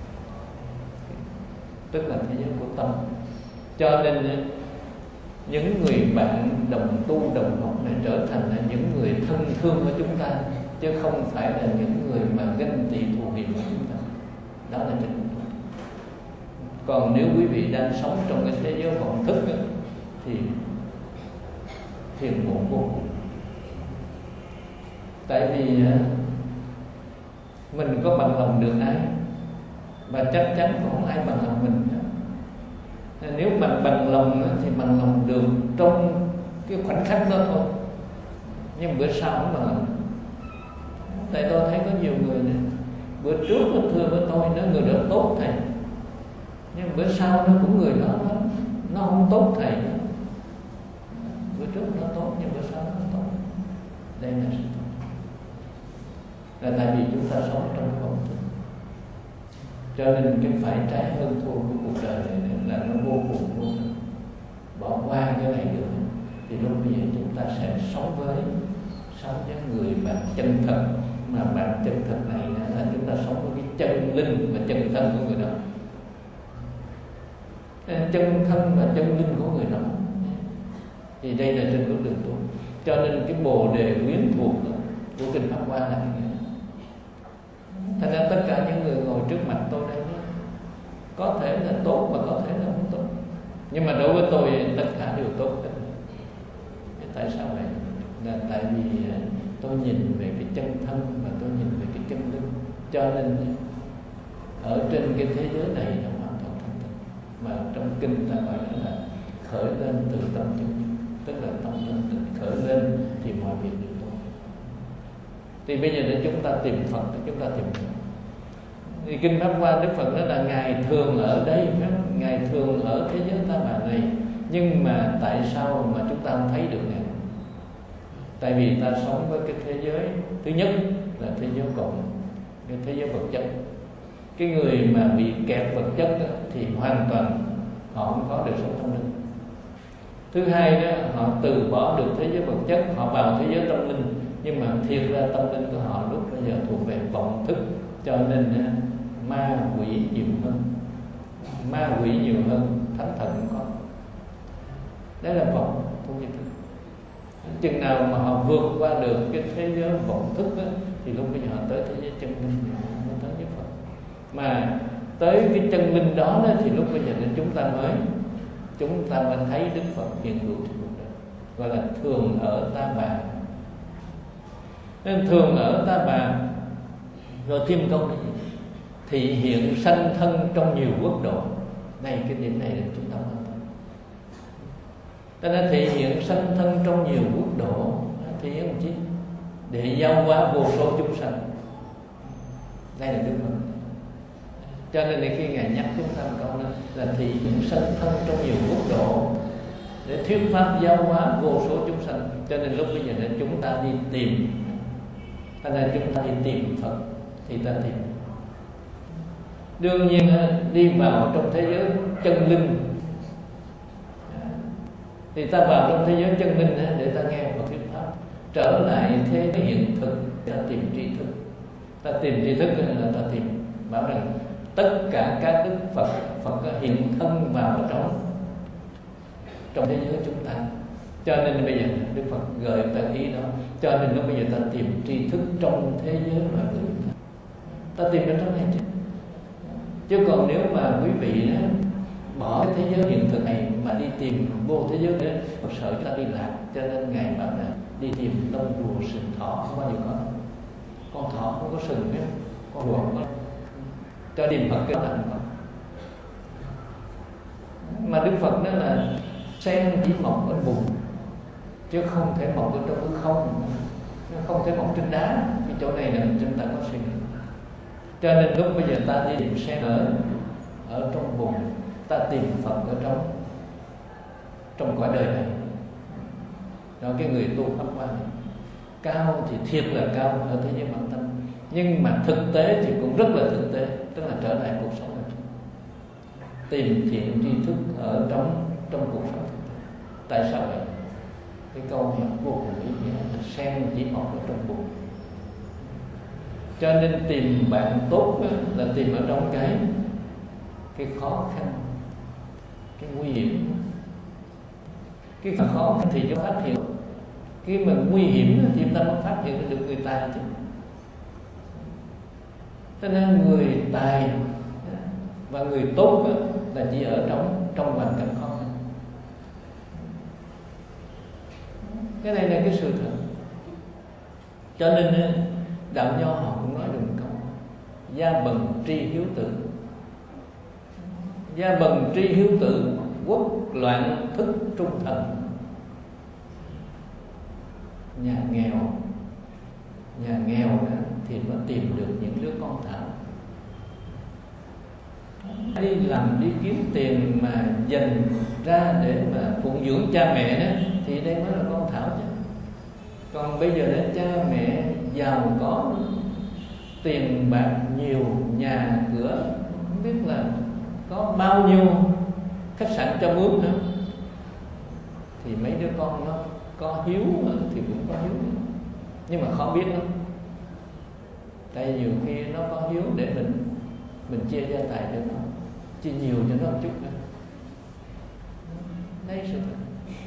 tức là thế giới của tâm. Cho nên những người bạn đồng tu đồng học này trở thành là những người thân thương của chúng ta, chứ không phải là những người mà ganh tị thù hằn của chúng ta. Đó là chân tu. Còn nếu quý vị đang sống trong cái thế giới vọng thức ấy, thì phiền muộn vô cùng. Tại vì mình có bằng lòng được ai, và chắc chắn cũng không ai bằng lòng mình. Nếu bằng bằng lòng thì bằng lòng được trong cái khoảnh khắc đó thôi, nhưng bữa sau không bằng lòng. Tại tôi thấy có nhiều người này, bữa trước nó thưa với tôi nó người đó tốt thầy, nhưng bữa sau nó cũng người đó nó, nó không tốt thầy nữa. Bữa trước nó tốt nhưng bữa sau nó không tốt. Đây là sự tốt. Là tại vì chúng ta sống trong cái vọng thức. Cho nên cái phải trái hơn thua của cuộc đời này là nó vô cùng vô tận. Bỏ qua cái này được thì lúc bây giờ chúng ta sẽ sống với sống với người bạn chân thật. Mà bạn chân thật này là chúng ta sống với cái chân linh và chân thân của người đó. Chân thân và chân linh của người đó thì đây là trên con đường tu. Cho nên cái bồ đề quyến thuộc của kinh Pháp Hoa là cái gì? Thành ra tất cả những người ngồi trước mặt tôi đây có thể là tốt và có thể là không tốt, nhưng mà đối với tôi tất cả đều tốt hết. Tại sao vậy? Là tại vì tôi nhìn về cái chân thân và tôi nhìn về cái chân linh. Cho nên ở trên cái thế giới này nó hoàn toàn thanh tịnh. Mà trong kinh ta gọi là khởi lên từ tâm chân, tức là tâm thanh tịnh khởi lên thì mọi việc đều tốt. Thì bây giờ để chúng ta tìm Phật, để chúng ta tìm Phật. Thì kinh Pháp Hoa Đức Phật nói là Ngài thường ở đây, Ngài thường ở thế giới ta bà này, nhưng mà tại sao mà chúng ta không thấy được Ngài? Tại vì ta sống với cái thế giới thứ nhất là thế giới cộng, cái thế giới vật chất. Cái người mà bị kẹt vật chất đó, thì hoàn toàn họ không có được sống tâm linh. Thứ hai đó, họ từ bỏ được thế giới vật chất, họ vào thế giới tâm linh, nhưng mà thiệt ra tâm linh của họ lúc bây giờ thuộc về vọng thức, cho nên ma quỷ nhiều hơn, ma quỷ nhiều hơn thánh thần không có. Đấy là vọng không như thức. Chừng nào mà họ vượt qua được cái thế giới vọng thức đó, thì lúc bây giờ họ tới thế giới chân linh, họ tới với Phật. Mà tới cái chân linh đó, đó thì lúc bây giờ nên chúng ta mới chúng ta mới thấy Đức Phật hiện hữu trên cuộc đời, gọi là thường ở ta bà. Nên thường ở ta bà rồi thêm câu này, thị hiện sanh thân trong nhiều quốc độ. Này cái điểm này là chúng ta quan tâm. Ta đã thị hiện sanh thân trong nhiều quốc độ, thị hiện chi? Để giao hóa vô số chúng sanh. Đây là Đức Phật. Cho nên là khi Ngài nhắc chúng ta một câu đó là thị hiện sanh thân trong nhiều quốc độ để thuyết pháp giáo hóa vô số chúng sanh. Cho nên lúc bây giờ nên chúng ta đi tìm, thành ra chúng ta đi tìm Phật thì ta tìm. Đương nhiên đi vào trong thế giới chân linh thì ta vào trong thế giới chân linh để ta nghe Phật thuyết pháp, trở lại thế hiện thực ta tìm tri thức. Ta tìm tri thức là ta tìm bảo rằng tất cả các đức Phật Phật hiện thân vào trong trong thế giới chúng ta. Cho nên bây giờ Đức Phật gợi ta ý đó. Cho nên lúc bây giờ ta tìm tri thức trong thế giới loài người, ta tìm ở trong này chứ. Chứ còn nếu mà quý vị đó, bỏ cái thế giới hiện thực này mà đi tìm vô thế giới nữa, Phật sợ chúng ta đi lạc. Cho nên Ngài bảo là đi tìm lông rùa sừng thỏ, không bao giờ có. Con thỏ không có sừng biết, con rùa không có. Cho tìm Phật cái đó là Phật. Mà Đức Phật đó là sen chỉ mọc ở bùn, chứ không thể mọc ở trong hư không, nó không thể mọc trên đá. Cái chỗ này là chúng ta có suy nghĩ. Cho nên lúc bây giờ ta đi tìm sen ở ở trong bùn, ta tìm Phật ở trong trong cõi đời này. Đó, cái người tu Pháp Hoa này cao thì thiệt là cao ở thế giới bản tâm, nhưng mà thực tế thì cũng rất là thực tế, tức là trở lại cuộc sống này, tìm thiện tri thức ở trong trong cuộc sống. Tại sao vậy? Cái câu này vô cùng ý nghĩa là sen chỉ mọc ở trong bùn. Cho nên tìm bạn tốt là tìm ở trong cái cái khó khăn, cái nguy hiểm. Cái khó khăn thì chúng ta phát hiện, cái mà nguy hiểm thì chúng ta mới phát hiện được người tài chứ. Cho nên người tài và người tốt là chỉ ở trong trong hoàn cảnh khó khăn. Cái này là cái sự thật. Cho nên đạo nho họ cũng nói được một câu: gia bần tri hiếu tử. Gia bần tri hiếu tử, quốc loạn thức trung thần. Nhà nghèo, nhà nghèo đó thì mới tìm được những đứa con thảo. Đi làm đi kiếm tiền mà dành ra để mà phụng dưỡng cha mẹ đó, thì đây mới là con thảo chứ. Còn bây giờ đến cha mẹ giàu có, tiền bạc nhiều, nhà cửa không biết là có bao nhiêu khách sạn cho mướn nữa, thì mấy đứa con nó có hiếu thì cũng có hiếu, nhưng mà khó biết lắm. Tại nhiều khi nó có hiếu để mình mình chia gia tài cho nó, chia nhiều cho nó một chút nữa. Đấy sự thật.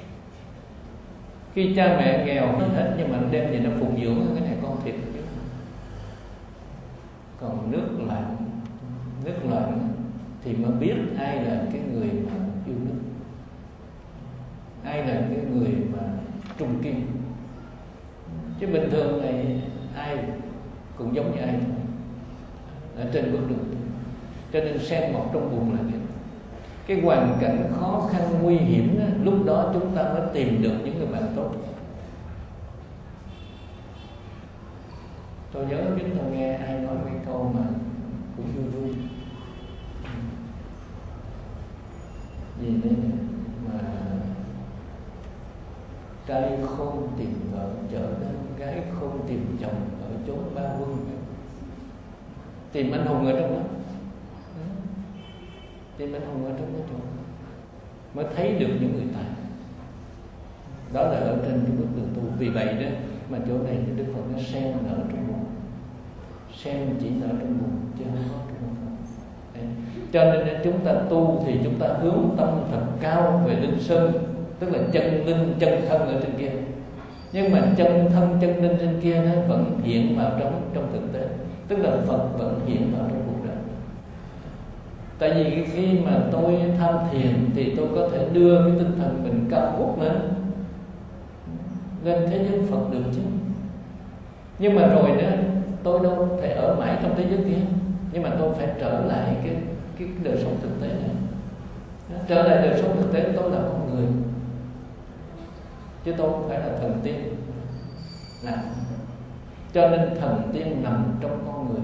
Khi cha mẹ nghèo hết nhưng mà đem về nó phụng dưỡng cái này con thiệt chứ. Còn nước lạnh, nước lạnh thì mới biết ai là cái người mà yêu nước, ai là cái người mà trung kiên. Chứ bình thường này ai cũng giống như ai thôi, ở trên bước đường. Cho nên xem một trong bùn là cái cái hoàn cảnh khó khăn nguy hiểm đó, lúc đó chúng ta mới tìm được những người bạn tốt. Tôi nhớ biết tôi nghe ai nói cái câu mà cũng vui vui gì đấy mà trai khôn tìm vợ chợ nên gái khôn tìm chồng ở chốn ba quân. Tìm anh hùng ở trong đó, tìm anh hùng ở trong đó chỗ mới thấy được những người tài. Đó là ở trên cái bước đường tu. Vì vậy đó mà chỗ này thì Đức Phật nó sen nở trong bùn, sen chỉ nở trong bùn chứ không có trong bùn. Cho nên chúng ta tu thì chúng ta hướng tâm thật cao về linh sơn, tức là chân linh chân thân ở trên kia. Nhưng mà chân thân chân linh trên kia nó vẫn hiện vào trong trong thực tế, tức là Phật vẫn hiện vào trong cuộc đời. Tại vì khi mà tôi tham thiền thì tôi có thể đưa cái tinh thần mình cao vút lên lên thế giới Phật được chứ. Nhưng mà rồi nữa tôi đâu thể ở mãi trong thế giới kia, nhưng mà tôi phải trở lại cái cái đời sống thực tế này. Trở lại đời sống thực tế, tôi là con người chứ tôi không phải là thần tiên. Nào, cho nên thần tiên nằm trong con người.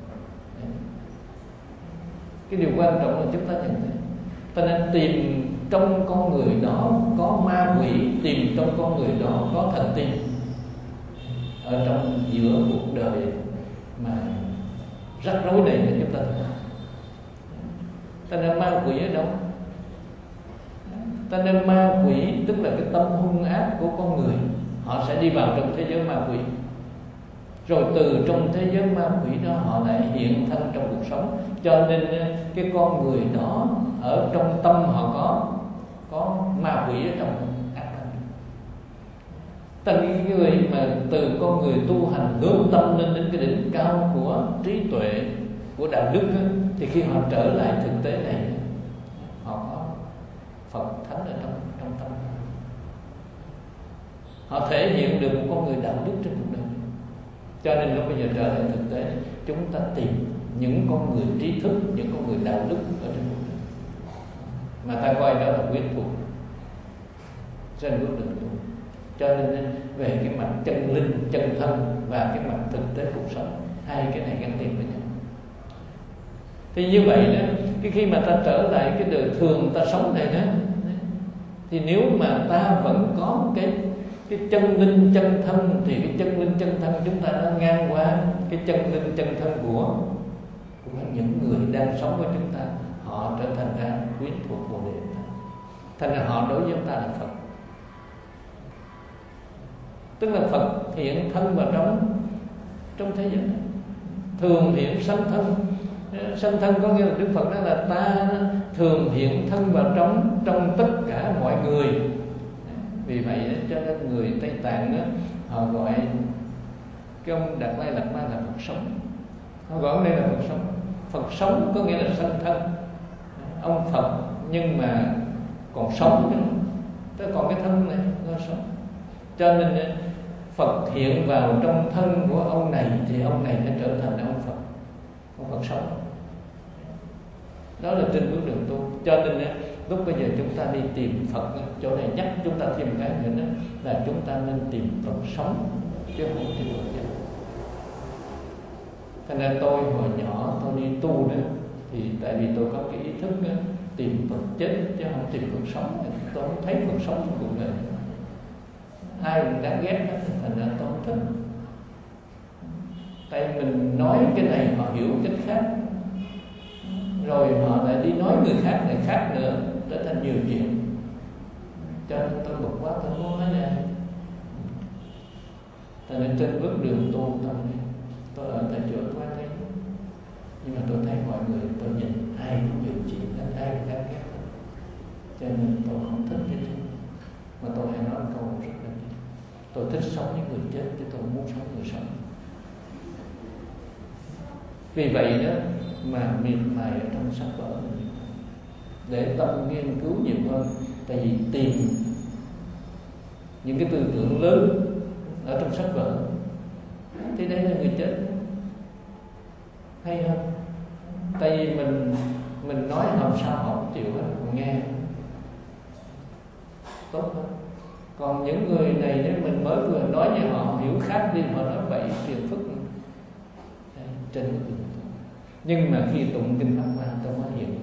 Cái điều quan trọng là chúng ta nhận thấy, ta nên tìm trong con người đó có ma quỷ, tìm trong con người đó có thần tiên. Ở trong giữa cuộc đời mà rắc rối này là chúng ta thấy, ta nên ma quỷ ở đâu? Ta nên ma quỷ tức là cái tâm hung ác của con người, họ sẽ đi vào trong thế giới ma quỷ. Rồi từ trong thế giới ma quỷ đó họ lại hiện thân trong cuộc sống. Cho nên cái con người đó ở trong tâm họ có có ma quỷ ở trong ác tâm. Từng cái người mà từ con người tu hành hướng tâm lên đến cái đỉnh cao của trí tuệ, của đạo đức đó, thì khi họ trở lại thực tế này, họ có Phật Thánh ở trong trong tâm. Họ thể hiện được một con người đạo đức trên cuộc đời. Cho nên lúc bây giờ trở lại thực tế, chúng ta tìm những con người trí thức, những con người đạo đức ở trên cuộc đời, mà ta coi đó là quyến thuộc trên bước đường tu. Cho nên về cái mặt chân linh, chân thân và cái mặt thực tế cuộc sống, hai cái này gắn liền với nhau. Thì như vậy đó, cái khi mà ta trở lại cái đời thường ta sống này đó, thì nếu mà ta vẫn có cái cái chân linh chân thân, thì cái chân linh chân thân chúng ta đã ngang qua cái chân linh chân thân của của những người đang sống với chúng ta. Họ trở thành ra quyến thuộc Bồ Đề. Thành ra họ đối với chúng ta là Phật, tức là Phật hiện thân vào trong trong thế giới này. Thường hiện sanh thân. Sanh thân có nghĩa là Đức Phật nói là ta thường hiện thân vào trong trong tất cả mọi người. Vì vậy cho nên người Tây Tạng đó, họ gọi cái ông Đạt Lai Lạt Ma là Phật sống. Họ gọi ông đây là Phật sống. Phật sống có nghĩa là sanh thân. Ông Phật nhưng mà còn sống chứ, tức còn cái thân này nó sống. Cho nên Phật hiện vào trong thân của ông này thì ông này sẽ trở thành ông Phật, ông Phật sống. Đó là trên bước đường tu. Cho nên lúc bây giờ chúng ta đi tìm Phật, chỗ này nhắc chúng ta thêm cái nữa đó, là chúng ta nên tìm Phật sống chứ không tìm Phật chết. Thành ra tôi hồi nhỏ tôi đi tu đó, thì tại vì tôi có cái ý thức đó, tìm Phật chết chứ không tìm Phật sống. Tôi không thấy Phật sống trong cuộc đời. Ai cũng đáng ghét đó, thành ra tôi không thích. Tại mình nói cái này họ hiểu cách khác. rồi họ lại đi nói người khác lại khác nữa, trở thành nhiều chuyện. Cho nên tôi bực quá, tôi muốn nói ra. Tại nên trên bước đường tu tôi, tôi ở tại chùa tôi thấy, nhưng mà tôi thấy mọi người, tôi nhìn ai cũng nhiều chuyện, ai cũng khác ghét. Cho nên tôi không thích cái chuyện. Mà tôi hay nói câu rất là nhiều, tôi thích sống với người chết chứ tôi không muốn sống với người sống. Vì vậy đó mà miệt mài ở trong sách vở mình, để tâm nghiên cứu nhiều hơn. Tại vì tìm những cái tư tưởng lớn ở trong sách vở thì đây là người chết hay hơn. Tại vì mình mình nói làm sao họ không chịu hết, họ nghe tốt hơn. Còn những người này nếu mình mới vừa nói với họ hiểu khác đi, họ nói bậy phiền phức trên cái đường. Nhưng mà khi tụng kinh Pháp Hoa tôi mới hiểu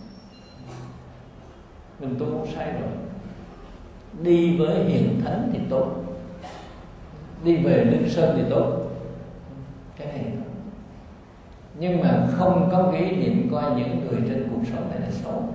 mình tu không sai rồi. Đi với hiền thánh thì tốt, đi về Linh Sơn thì tốt, cái này tốt. Nhưng mà không có cái ý niệm coi những người trên cuộc sống này là xấu.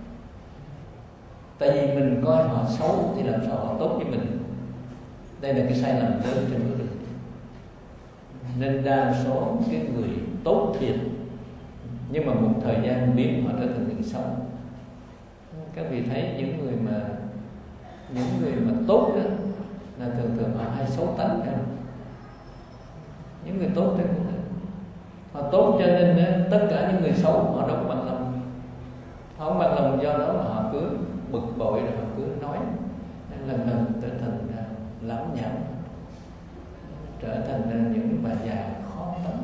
Tại vì mình coi họ xấu thì làm sao họ tốt với mình. Đây là cái sai lầm lớn trên cái đường. Nên đa số cái người tốt thiệt, nhưng mà một thời gian biến họ trở thành người xấu. Các vị thấy những người mà những người mà tốt đó là thường thường họ hay xấu tánh cả. Những người tốt trên cuộc đời họ tốt, cho nên tất cả những người xấu họ đâu có bằng lòng. Họ không bằng lòng, do đó mà họ cứ bực bội rồi họ cứ nói, lần lần trở thành ra lãm nhảm, trở thành ra những bà già khó tánh.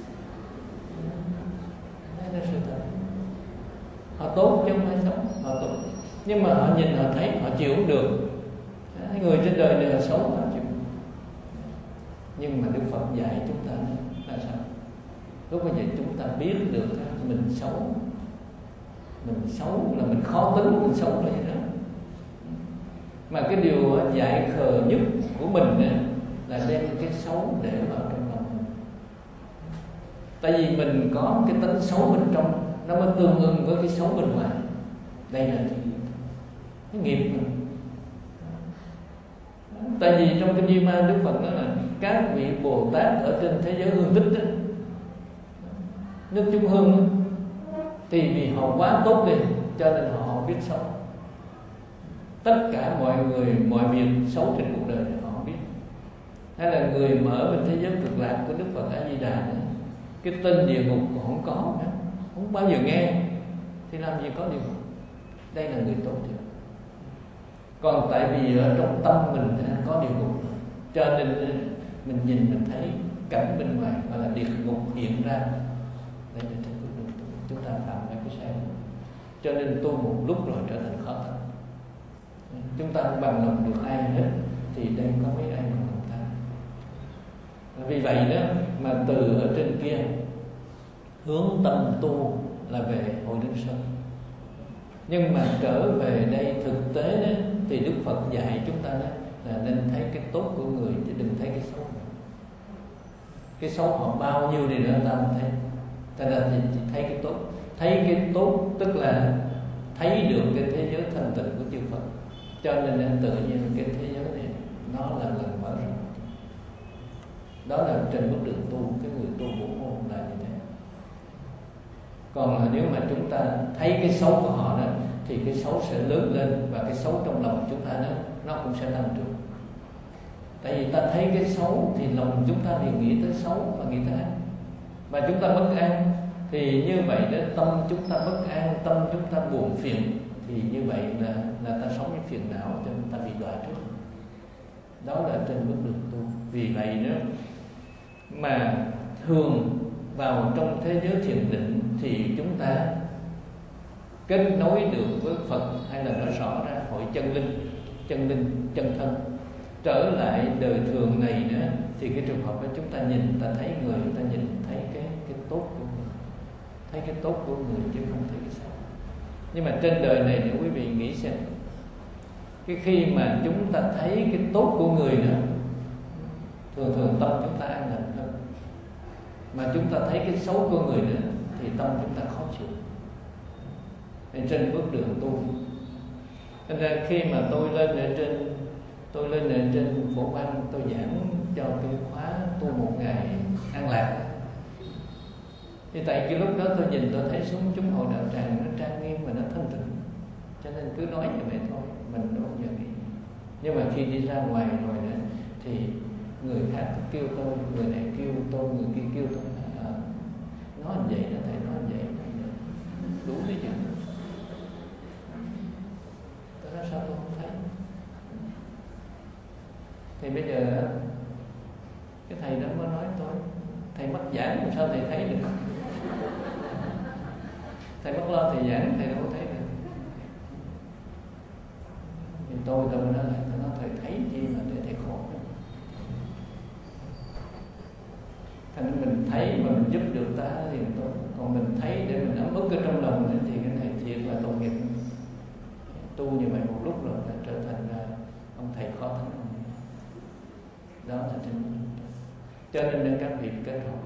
Đó là sự thật. Họ tốt chứ không phải xấu, họ tốt. Nhưng mà họ nhìn họ thấy họ chịu không được. Người trên đời này là xấu họ chịu. Nhưng mà Đức Phật dạy chúng ta là sao? Lúc bây giờ chúng ta biết được mình xấu, mình xấu là mình khó tính, mình xấu là vậy đó. Mà cái điều dạy khờ nhất của mình là đem cái xấu để vào trong lòng mình. Tại vì mình có cái tính xấu bên trong, nó mới tương ưng với cái xấu bên ngoài. Đây là cái nghiệp mình. Tại vì trong kinh Di Ma Đức Phật nói là các vị Bồ Tát ở trên thế giới hương tích đó, nước chúng hương đó, thì vì họ quá tốt đi cho nên họ không biết xấu. Tất cả mọi người, mọi việc xấu trên cuộc đời này họ không biết. Hay là người mà ở bên thế giới cực lạc của Đức Phật A Di Đà này, cái tên địa ngục còn không có nữa, không bao giờ nghe, thì làm gì có địa ngục. Đây là người tốt chứ. Còn tại vì ở trong tâm mình có địa ngục, cho nên mình nhìn mình thấy cảnh bên ngoài gọi là địa ngục hiện ra. Đây là trên cuộc đời chúng ta phạm ra cái sai. Cho nên tu một lúc rồi trở thành khó thành. Chúng ta không bằng lòng được ai hết, thì đây có mấy ai bằng lòng ta. Vì vậy đó mà từ ở trên kia hướng tâm tu là về Hội Linh Sơn. Nhưng mà trở về đây thực tế đó, thì Đức Phật dạy chúng ta đó, là nên thấy cái tốt của người chứ đừng thấy cái xấu. Cái xấu họ bao nhiêu đi nữa ta không thấy. Thành ra thì chỉ thấy cái tốt. Thấy cái tốt tức là thấy được cái thế giới thanh tịnh của chư Phật. Cho nên nên tự nhiên cái thế giới này nó là lần mở rộng. Đó là trên bước đường tu, cái người tu bổ môn là như thế. Còn là nếu mà chúng ta thấy cái xấu của họ đó, thì cái xấu sẽ lớn lên, và cái xấu trong lòng chúng ta đó nó cũng sẽ tăng trưởng. Tại vì ta thấy cái xấu thì lòng chúng ta thì nghĩ tới xấu và nghĩ tới ác, và chúng ta bất an. Thì như vậy đó, tâm chúng ta bất an, tâm chúng ta buồn phiền, thì như vậy là là ta sống với phiền não, cho nên ta bị đọa trước. Đó là trên bước đường tu. Vì vậy đó mà thường vào trong thế giới thiền định thì chúng ta kết nối được với Phật, hay là nói rõ ra hội chân linh, chân linh, chân thân. Trở lại đời thường này nữa thì cái trường hợp đó chúng ta nhìn, ta thấy người, ta nhìn thấy cái cái tốt của người, thấy cái tốt của người chứ không thấy cái xấu. Nhưng mà trên đời này nếu quý vị nghĩ xem, cái khi mà chúng ta thấy cái tốt của người nữa, thường thường tâm chúng ta an lành hơn. Mà chúng ta thấy cái xấu của người nữa thì tâm chúng ta khó chịu. trên bước đường tu. Nên ra khi mà tôi lên ở trên tôi lên ở trên Phổ Văn, tôi giảng cho cái khóa tu một ngày an lạc, thì tại cái lúc đó tôi nhìn tôi thấy chúng chúng hội đạo tràng nó trang nghiêm và nó thanh tịnh, cho nên cứ nói như vậy thôi, mình đâu bao giờ nghĩ. Nhưng mà khi đi ra ngoài rồi nữa thì người khác kêu tôi, người này kêu tôi, người kia kêu tôi, à, nói như vậy đó thầy, nói như vậy, nói như vậy. Đủ cái chuyện. Tôi nói sao tôi không thấy? Thì bây giờ cái thầy đó mới nói tôi, thầy mất giảng làm sao thầy thấy được? Thầy mất lo thầy giảng, thầy đâu có thấy được. Thì tôi tôi nói là tôi nói thầy thấy chi mà để thầy khổ. Thành nên mình thấy mà mình giúp được ta thì tốt, còn mình thấy để mình ấm ức ở trong lòng ấy, thì cái này thiệt là tội nghiệp. Tu như vậy một lúc rồi đã trở thành ra ông thầy khó thắng. Đó là trên. Cho nên nên các vị kết hợp.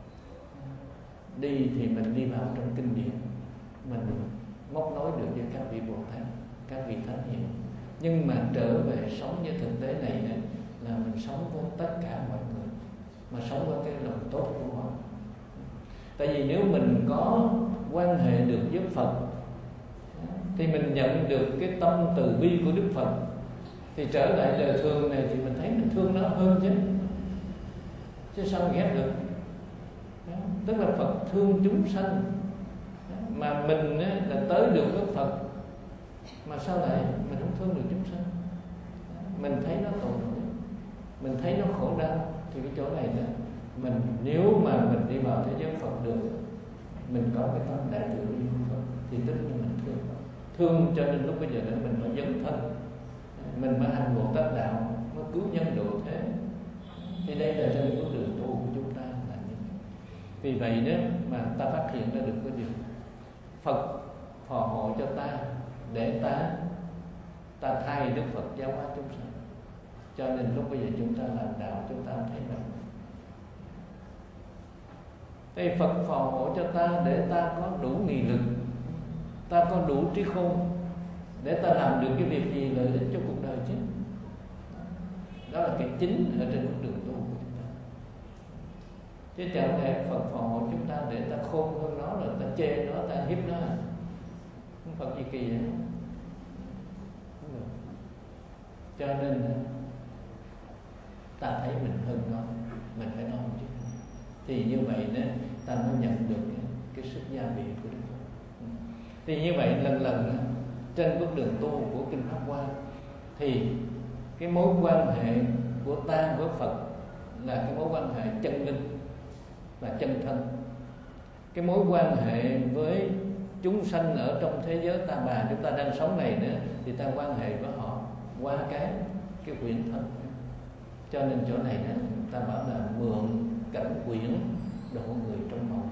Đi thì mình đi vào trong kinh điển, mình móc nối được với các vị Bồ Tát, các vị Thánh Hiền. Nhưng mà trở về sống với thực tế này, này là mình sống với tất cả mọi người, mà sống với cái lòng tốt của họ. Tại vì nếu mình có quan hệ được với Phật thì mình nhận được cái tâm từ bi của Đức Phật, thì trở lại đời thường này thì mình thấy mình thương nó hơn chứ, chứ sao ghét được. Đó. Tức là Phật thương chúng sanh. Đó. Mà mình á, là tới được với Phật, mà sao lại mình không thương được chúng sanh? Đó. Mình thấy nó tội lỗi, mình thấy nó khổ đau, thì cái chỗ này là mình, nếu mà mình đi vào thế giới Phật được, mình có cái tâm đại từ bi của Phật, thì tức là mình thương Phật. Thương cho nên lúc bây giờ là mình phải dấn thân, mình mới hành Bồ Tát đạo, mới cứu nhân độ thế. Thì đây là trên bước đường tu của chúng ta là như vậy. Vì vậy đó mà ta phát hiện ra được cái điều Phật phò hộ cho ta để ta ta thay Đức Phật giáo hóa chúng sanh. Cho nên lúc bây giờ chúng ta làm đạo, chúng ta thấy rằng đây Phật phò hộ cho ta để ta có đủ nghị lực, ta có đủ trí khôn để ta làm được cái việc gì lợi ích cho cuộc đời chứ. Đó là cái chính ở trên bước đường tu của chúng ta. Chứ chẳng lẽ Phật phò hộ chúng ta để ta khôn hơn nó, rồi ta chê nó, ta hiếp nó. Không Phật gì kỳ vậy. Cho nên ta thấy mình hơn nó, mình phải nói một chút. Thì như vậy đó, ta mới nhận được cái, cái sức gia bị của Đức Phật. Thì như vậy lần lần trên bước đường tu của Kinh Pháp Hoa, thì cái mối quan hệ của ta với Phật là cái mối quan hệ chân linh và chân thân. Cái mối quan hệ với chúng sanh ở trong thế giới ta bà chúng ta đang sống này nữa, thì ta quan hệ với họ qua cái cái quyển thân. Cho nên chỗ này đó, ta bảo là mượn cảnh quyển độ người trong mộng.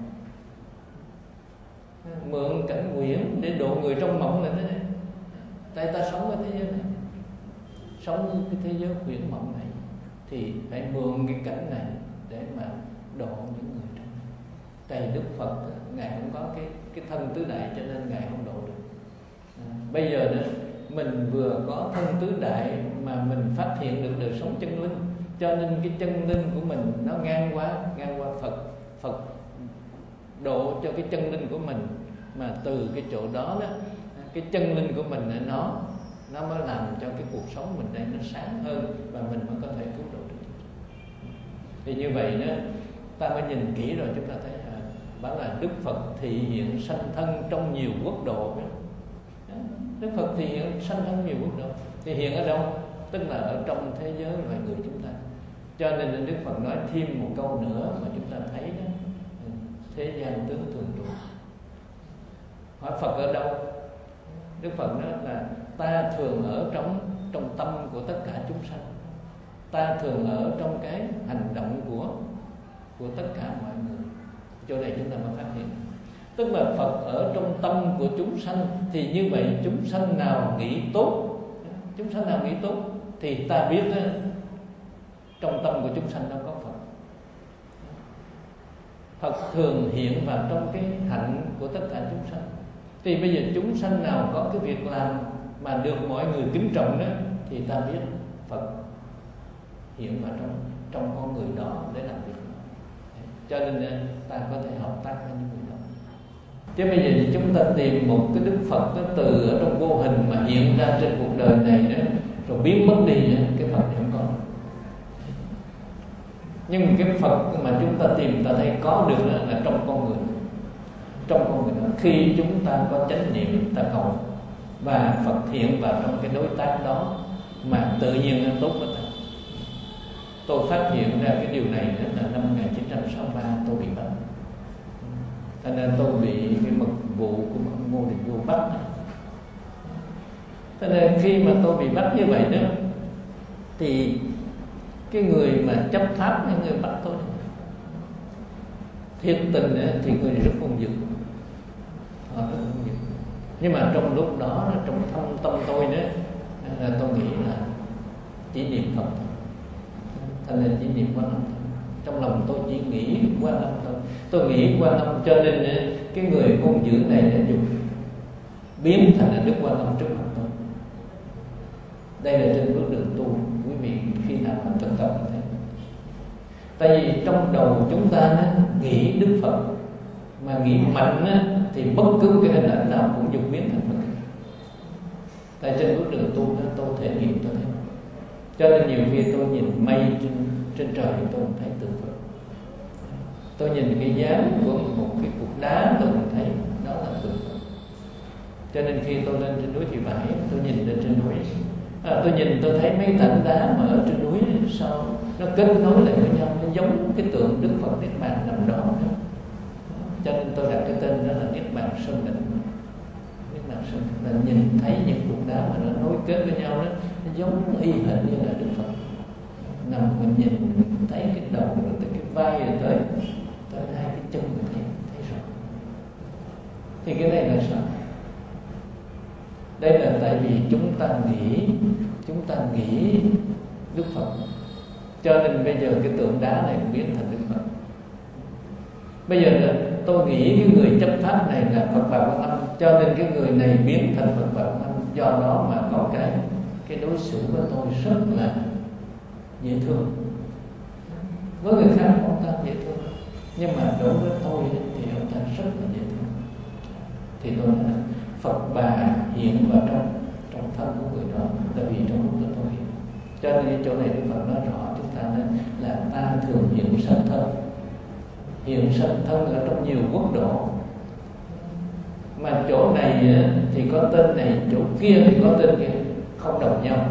Mượn cảnh quyển để độ người trong mộng là thế này. Tại ta sống ở thế giới này, sống cái thế giới quyển mộng này, thì phải mượn cái cảnh này để mà độ những người trong. Tại Đức Phật ngài không có cái cái thân tứ đại, cho nên ngài không độ được. À, bây giờ đó mình vừa có thân tứ đại mà mình phát hiện được đời sống chân linh, cho nên cái chân linh của mình nó ngang qua ngang qua Phật. Phật độ cho cái chân linh của mình, mà từ cái chỗ đó đó, cái chân linh của mình nó nó mới làm cho cái cuộc sống mình đây nó sáng hơn, và mình mới có thể cứu độ được. Thì như vậy đó, ta mới nhìn kỹ rồi chúng ta thấy à, bảo là Đức Phật thị hiện sanh thân trong nhiều quốc độ. Đức Phật thị hiện sanh thân nhiều quốc độ, thì hiện ở đâu? Tức là ở trong thế giới loài người chúng ta. Cho nên Đức Phật nói thêm một câu nữa mà chúng ta thấy đó: thế gian tướng thường trụ. Hỏi Phật ở đâu? Đức Phật nói là ta thường ở trong trong tâm của tất cả chúng sanh. Ta thường ở trong cái hành động của của tất cả mọi người. Chỗ này chúng ta mới phát hiện. Tức là Phật ở trong tâm của chúng sanh, thì như vậy chúng sanh nào nghĩ tốt, chúng sanh nào nghĩ tốt thì ta biết đó, trong tâm của chúng sanh đó có Phật. Phật thường hiện vào trong cái hạnh của tất cả chúng sanh. Thì bây giờ chúng sanh nào có cái việc làm mà được mọi người kính trọng đó, thì ta biết Phật hiện vào trong trong con người đó để làm việc. Cho nên ta có thể hợp tác với những người đó. Chứ bây giờ thì chúng ta tìm một cái Đức Phật nó từ ở trong vô hình mà hiện ra trên cuộc đời này đó, rồi biến mất đi đó, cái Phật này không có. Nhưng cái Phật mà chúng ta tìm, ta thấy có được là, là trong con người. Trong con người đó, khi chúng ta có chánh niệm ta cầu, và Phật hiện vào trong cái đối tác đó mà tự nhiên nó tốt với ta. Tôi phát hiện ra cái điều này đó là năm một nghìn chín trăm sáu mươi ba tôi bị bắt. Cho nên tôi bị cái mật vụ của Ngô Đình Vô bắt. Cho nên khi mà tôi bị bắt như vậy đó, thì cái người mà chấp pháp hay người bắt tôi, thiệt tình thì người rất hung dữ, họ rất hung dữ. Nhưng mà trong lúc đó, trong thâm tâm tôi đó, là tôi nghĩ là chỉ niệm Phật thôi. Cho nên chỉ niệm Quan Âm thôi. Trong lòng tôi chỉ nghĩ Quan Âm thôi. Tôi nghĩ Quan Âm, cho nên cái người hung dữ này đã dùng biến thành là Đức Quan Âm trước mặt tôi. Đây là trên bước đường tu, quý vị khi nào mà thực tập như thế. Tại vì trong đầu chúng ta đó, nghĩ Đức Phật mà nghĩ mạnh đó, thì bất cứ cái hình ảnh nào cũng dùng biến thành Phật. Tại trên bước đường tu đó, tôi thể nghiệm tôi thấy. Cho nên nhiều khi tôi nhìn mây trên, trên trời thì tôi cũng thấy tượng Phật. Tôi nhìn cái dáng của một cái cục đá tôi cũng thấy đó là tượng Phật. Cho nên khi tôi lên trên núi Thị Vải, tôi nhìn lên trên núi, à, tôi nhìn tôi thấy mấy tảng đá mà ở trên núi sao nó kết nối lại với nhau, nó giống cái tượng Đức Phật Niết Bàn nằm đó. Cho nên tôi đặt cái tên đó là Niết Bàn Sơn Định. Niết Bàn Sơn Định là nhìn thấy những cục đá mà nó nối kết với nhau đó, nó giống y hệt như là Đức Phật. Nằm mình nhìn thấy cái đầu rồi tới cái vai rồi tới tới hai cái chân mình thấy thấy rõ. Thì cái này là sao? Đây là tại vì chúng ta nghĩ chúng ta nghĩ Đức Phật, cho nên bây giờ cái tượng đá này biến thành Đức Phật. Bây giờ là tôi nghĩ cái người chấp pháp này là Phật Bà Quan Âm, cho nên cái người này biến thành Phật Bà Quan Âm. Do đó mà có cái cái đối xử với tôi rất là dễ thương. Với người khác ông ta dễ thương, nhưng mà đối với tôi thì ông ta rất là dễ thương. Thì tôi nói Phật Bà hiện vào trong trong thân của người đó, tại vì trong lúc đó tôi hiện. Cho nên cái chỗ này Đức Phật nói rõ chúng ta nên là ta thường hiện sanh thân. Hiện sanh thân ở trong nhiều quốc độ, mà chỗ này thì có tên này, chỗ kia thì có tên kia, không đồng nhau.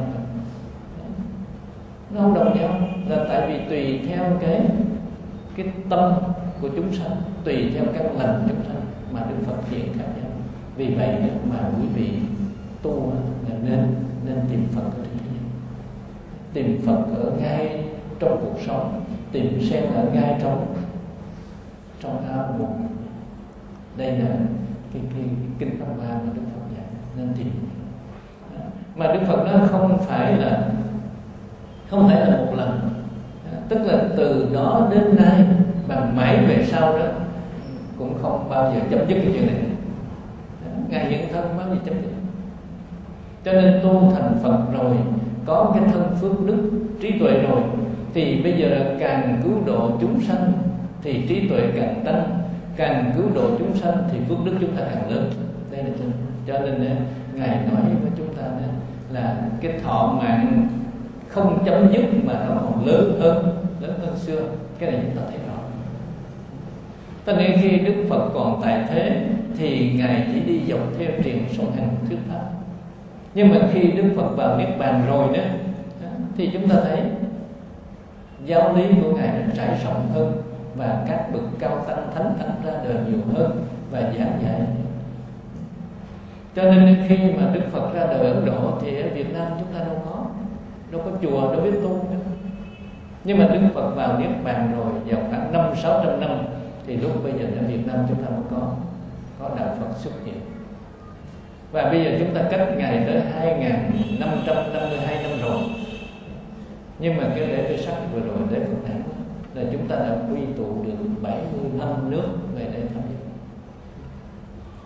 Nó không đồng nhau là tại vì tùy theo cái cái tâm của chúng sanh, tùy theo căn lành chúng sanh mà Đức Phật hiện khác nhau. Vì vậy mà quý vị tu là nên nên tìm Phật ở trên thế gian, tìm Phật ở ngay trong cuộc sống, tìm xem ở ngay trong trong ao bụng. Đây là cái, cái, cái kinh Pháp Hoa mà Đức Phật dạy nên tìm. Mà Đức Phật nó không phải là không phải là một lần, tức là từ đó đến nay và mãi về sau đó cũng không bao giờ chấm dứt cái chuyện này. Ngài hiện thân bao giờ chấm dứt. Cho nên tu thành Phật rồi, có cái thân phước đức trí tuệ rồi, thì bây giờ là càng cứu độ chúng sanh thì trí tuệ càng tăng, càng cứu độ chúng sanh thì phước đức chúng ta càng lớn. Đây là chân. Cho nên Ngài nói với chúng ta là cái thọ mạng không chấm dứt mà nó còn lớn hơn, lớn hơn xưa. Cái này chúng ta thấy rõ. Cho nên khi Đức Phật còn tại thế thì Ngài chỉ đi dọc theo truyền song hành thuyết pháp. Nhưng mà khi Đức Phật vào Niết Bàn rồi đó, thì chúng ta thấy giáo lý của Ngài nó trải rộng hơn, và các bậc cao tăng thánh tăng ra đời nhiều hơn và giảng dạy. Cho nên khi mà Đức Phật ra đời Ấn Độ thì ở Việt Nam chúng ta đâu có đâu có chùa, đâu biết tu nữa. Nhưng mà Đức Phật vào Niết Bàn rồi, vào khoảng năm sáu trăm năm thì lúc bây giờ ở Việt Nam chúng ta mới có có đạo Phật xuất hiện. Và bây giờ chúng ta cách Ngài tới hai nghìn năm trăm năm mươi hai năm rồi. Nhưng mà cái lễ Vesak vừa rồi, lễ Phật đản là chúng ta đã quy tụ được bảy mươi lăm nước về đây tham dự.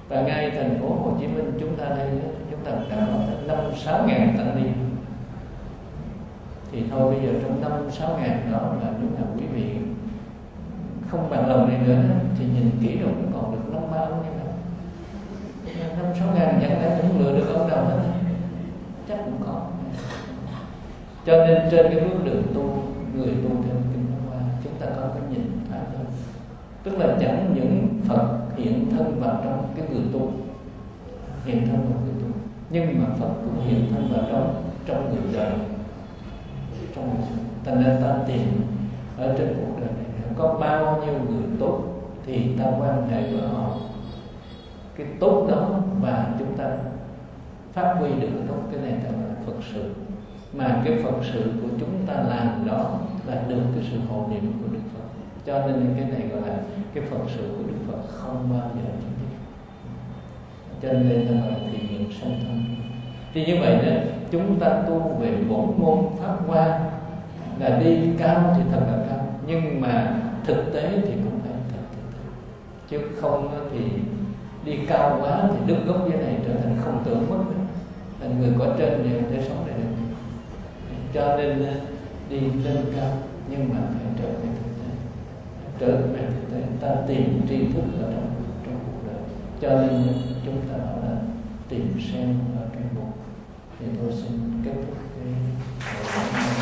Và ngay thành phố Hồ Chí Minh chúng ta đây, chúng ta đã có năm sáu ngàn tăng ni. Thì thôi bây giờ trong năm sáu ngàn đó là nếu là quý vị không bằng lòng này nữa thì nhìn kỹ rồi cũng còn được năm ba ông như nào. Năm sáu ngàn chẳng lẽ cũng lựa được ông nào hết, chắc cũng có. Cho nên trên cái bước đường tu, người tu theo kinh Pháp Hoa, chúng ta có cái nhìn thoáng hơn. Tức là chẳng những Phật hiện thân vào trong cái người tu, hiện thân vào người tu, nhưng mà Phật cũng hiện thân vào trong trong người đời, trong người đời. Thành ra ta tìm ở trên cuộc đời này có bao nhiêu người tốt thì ta quan hệ với họ cái tốt đó, và chúng ta phát huy được cái tốt, cái này ta gọi là Phật sự. Mà cái Phật sự của chúng ta làm đó là được cái sự hộ niệm của Đức Phật. Cho nên cái này gọi là cái Phật sự của Đức Phật không bao giờ chấm dứt. Cho nên ta gọi là thiện nguyện sanh thân. Thì như vậy đó, chúng ta tu về bổn môn Pháp Hoa là đi cao thì thật là cao, nhưng mà thực tế thì cũng phải thật thực tế, chứ không thì đi cao quá thì đứt gốc dưới này trở thành không tưởng mất. Thành người có trên thì không thể sống lại được. Cho nên đi lên cao nhưng mà phải trở về thực tế, trở về thực tế ta tìm tri thức ở trong trong cuộc đời. Cho nên chúng ta bảo là tìm xem ở trong cuộc. Thì tôi xin kết thúc cái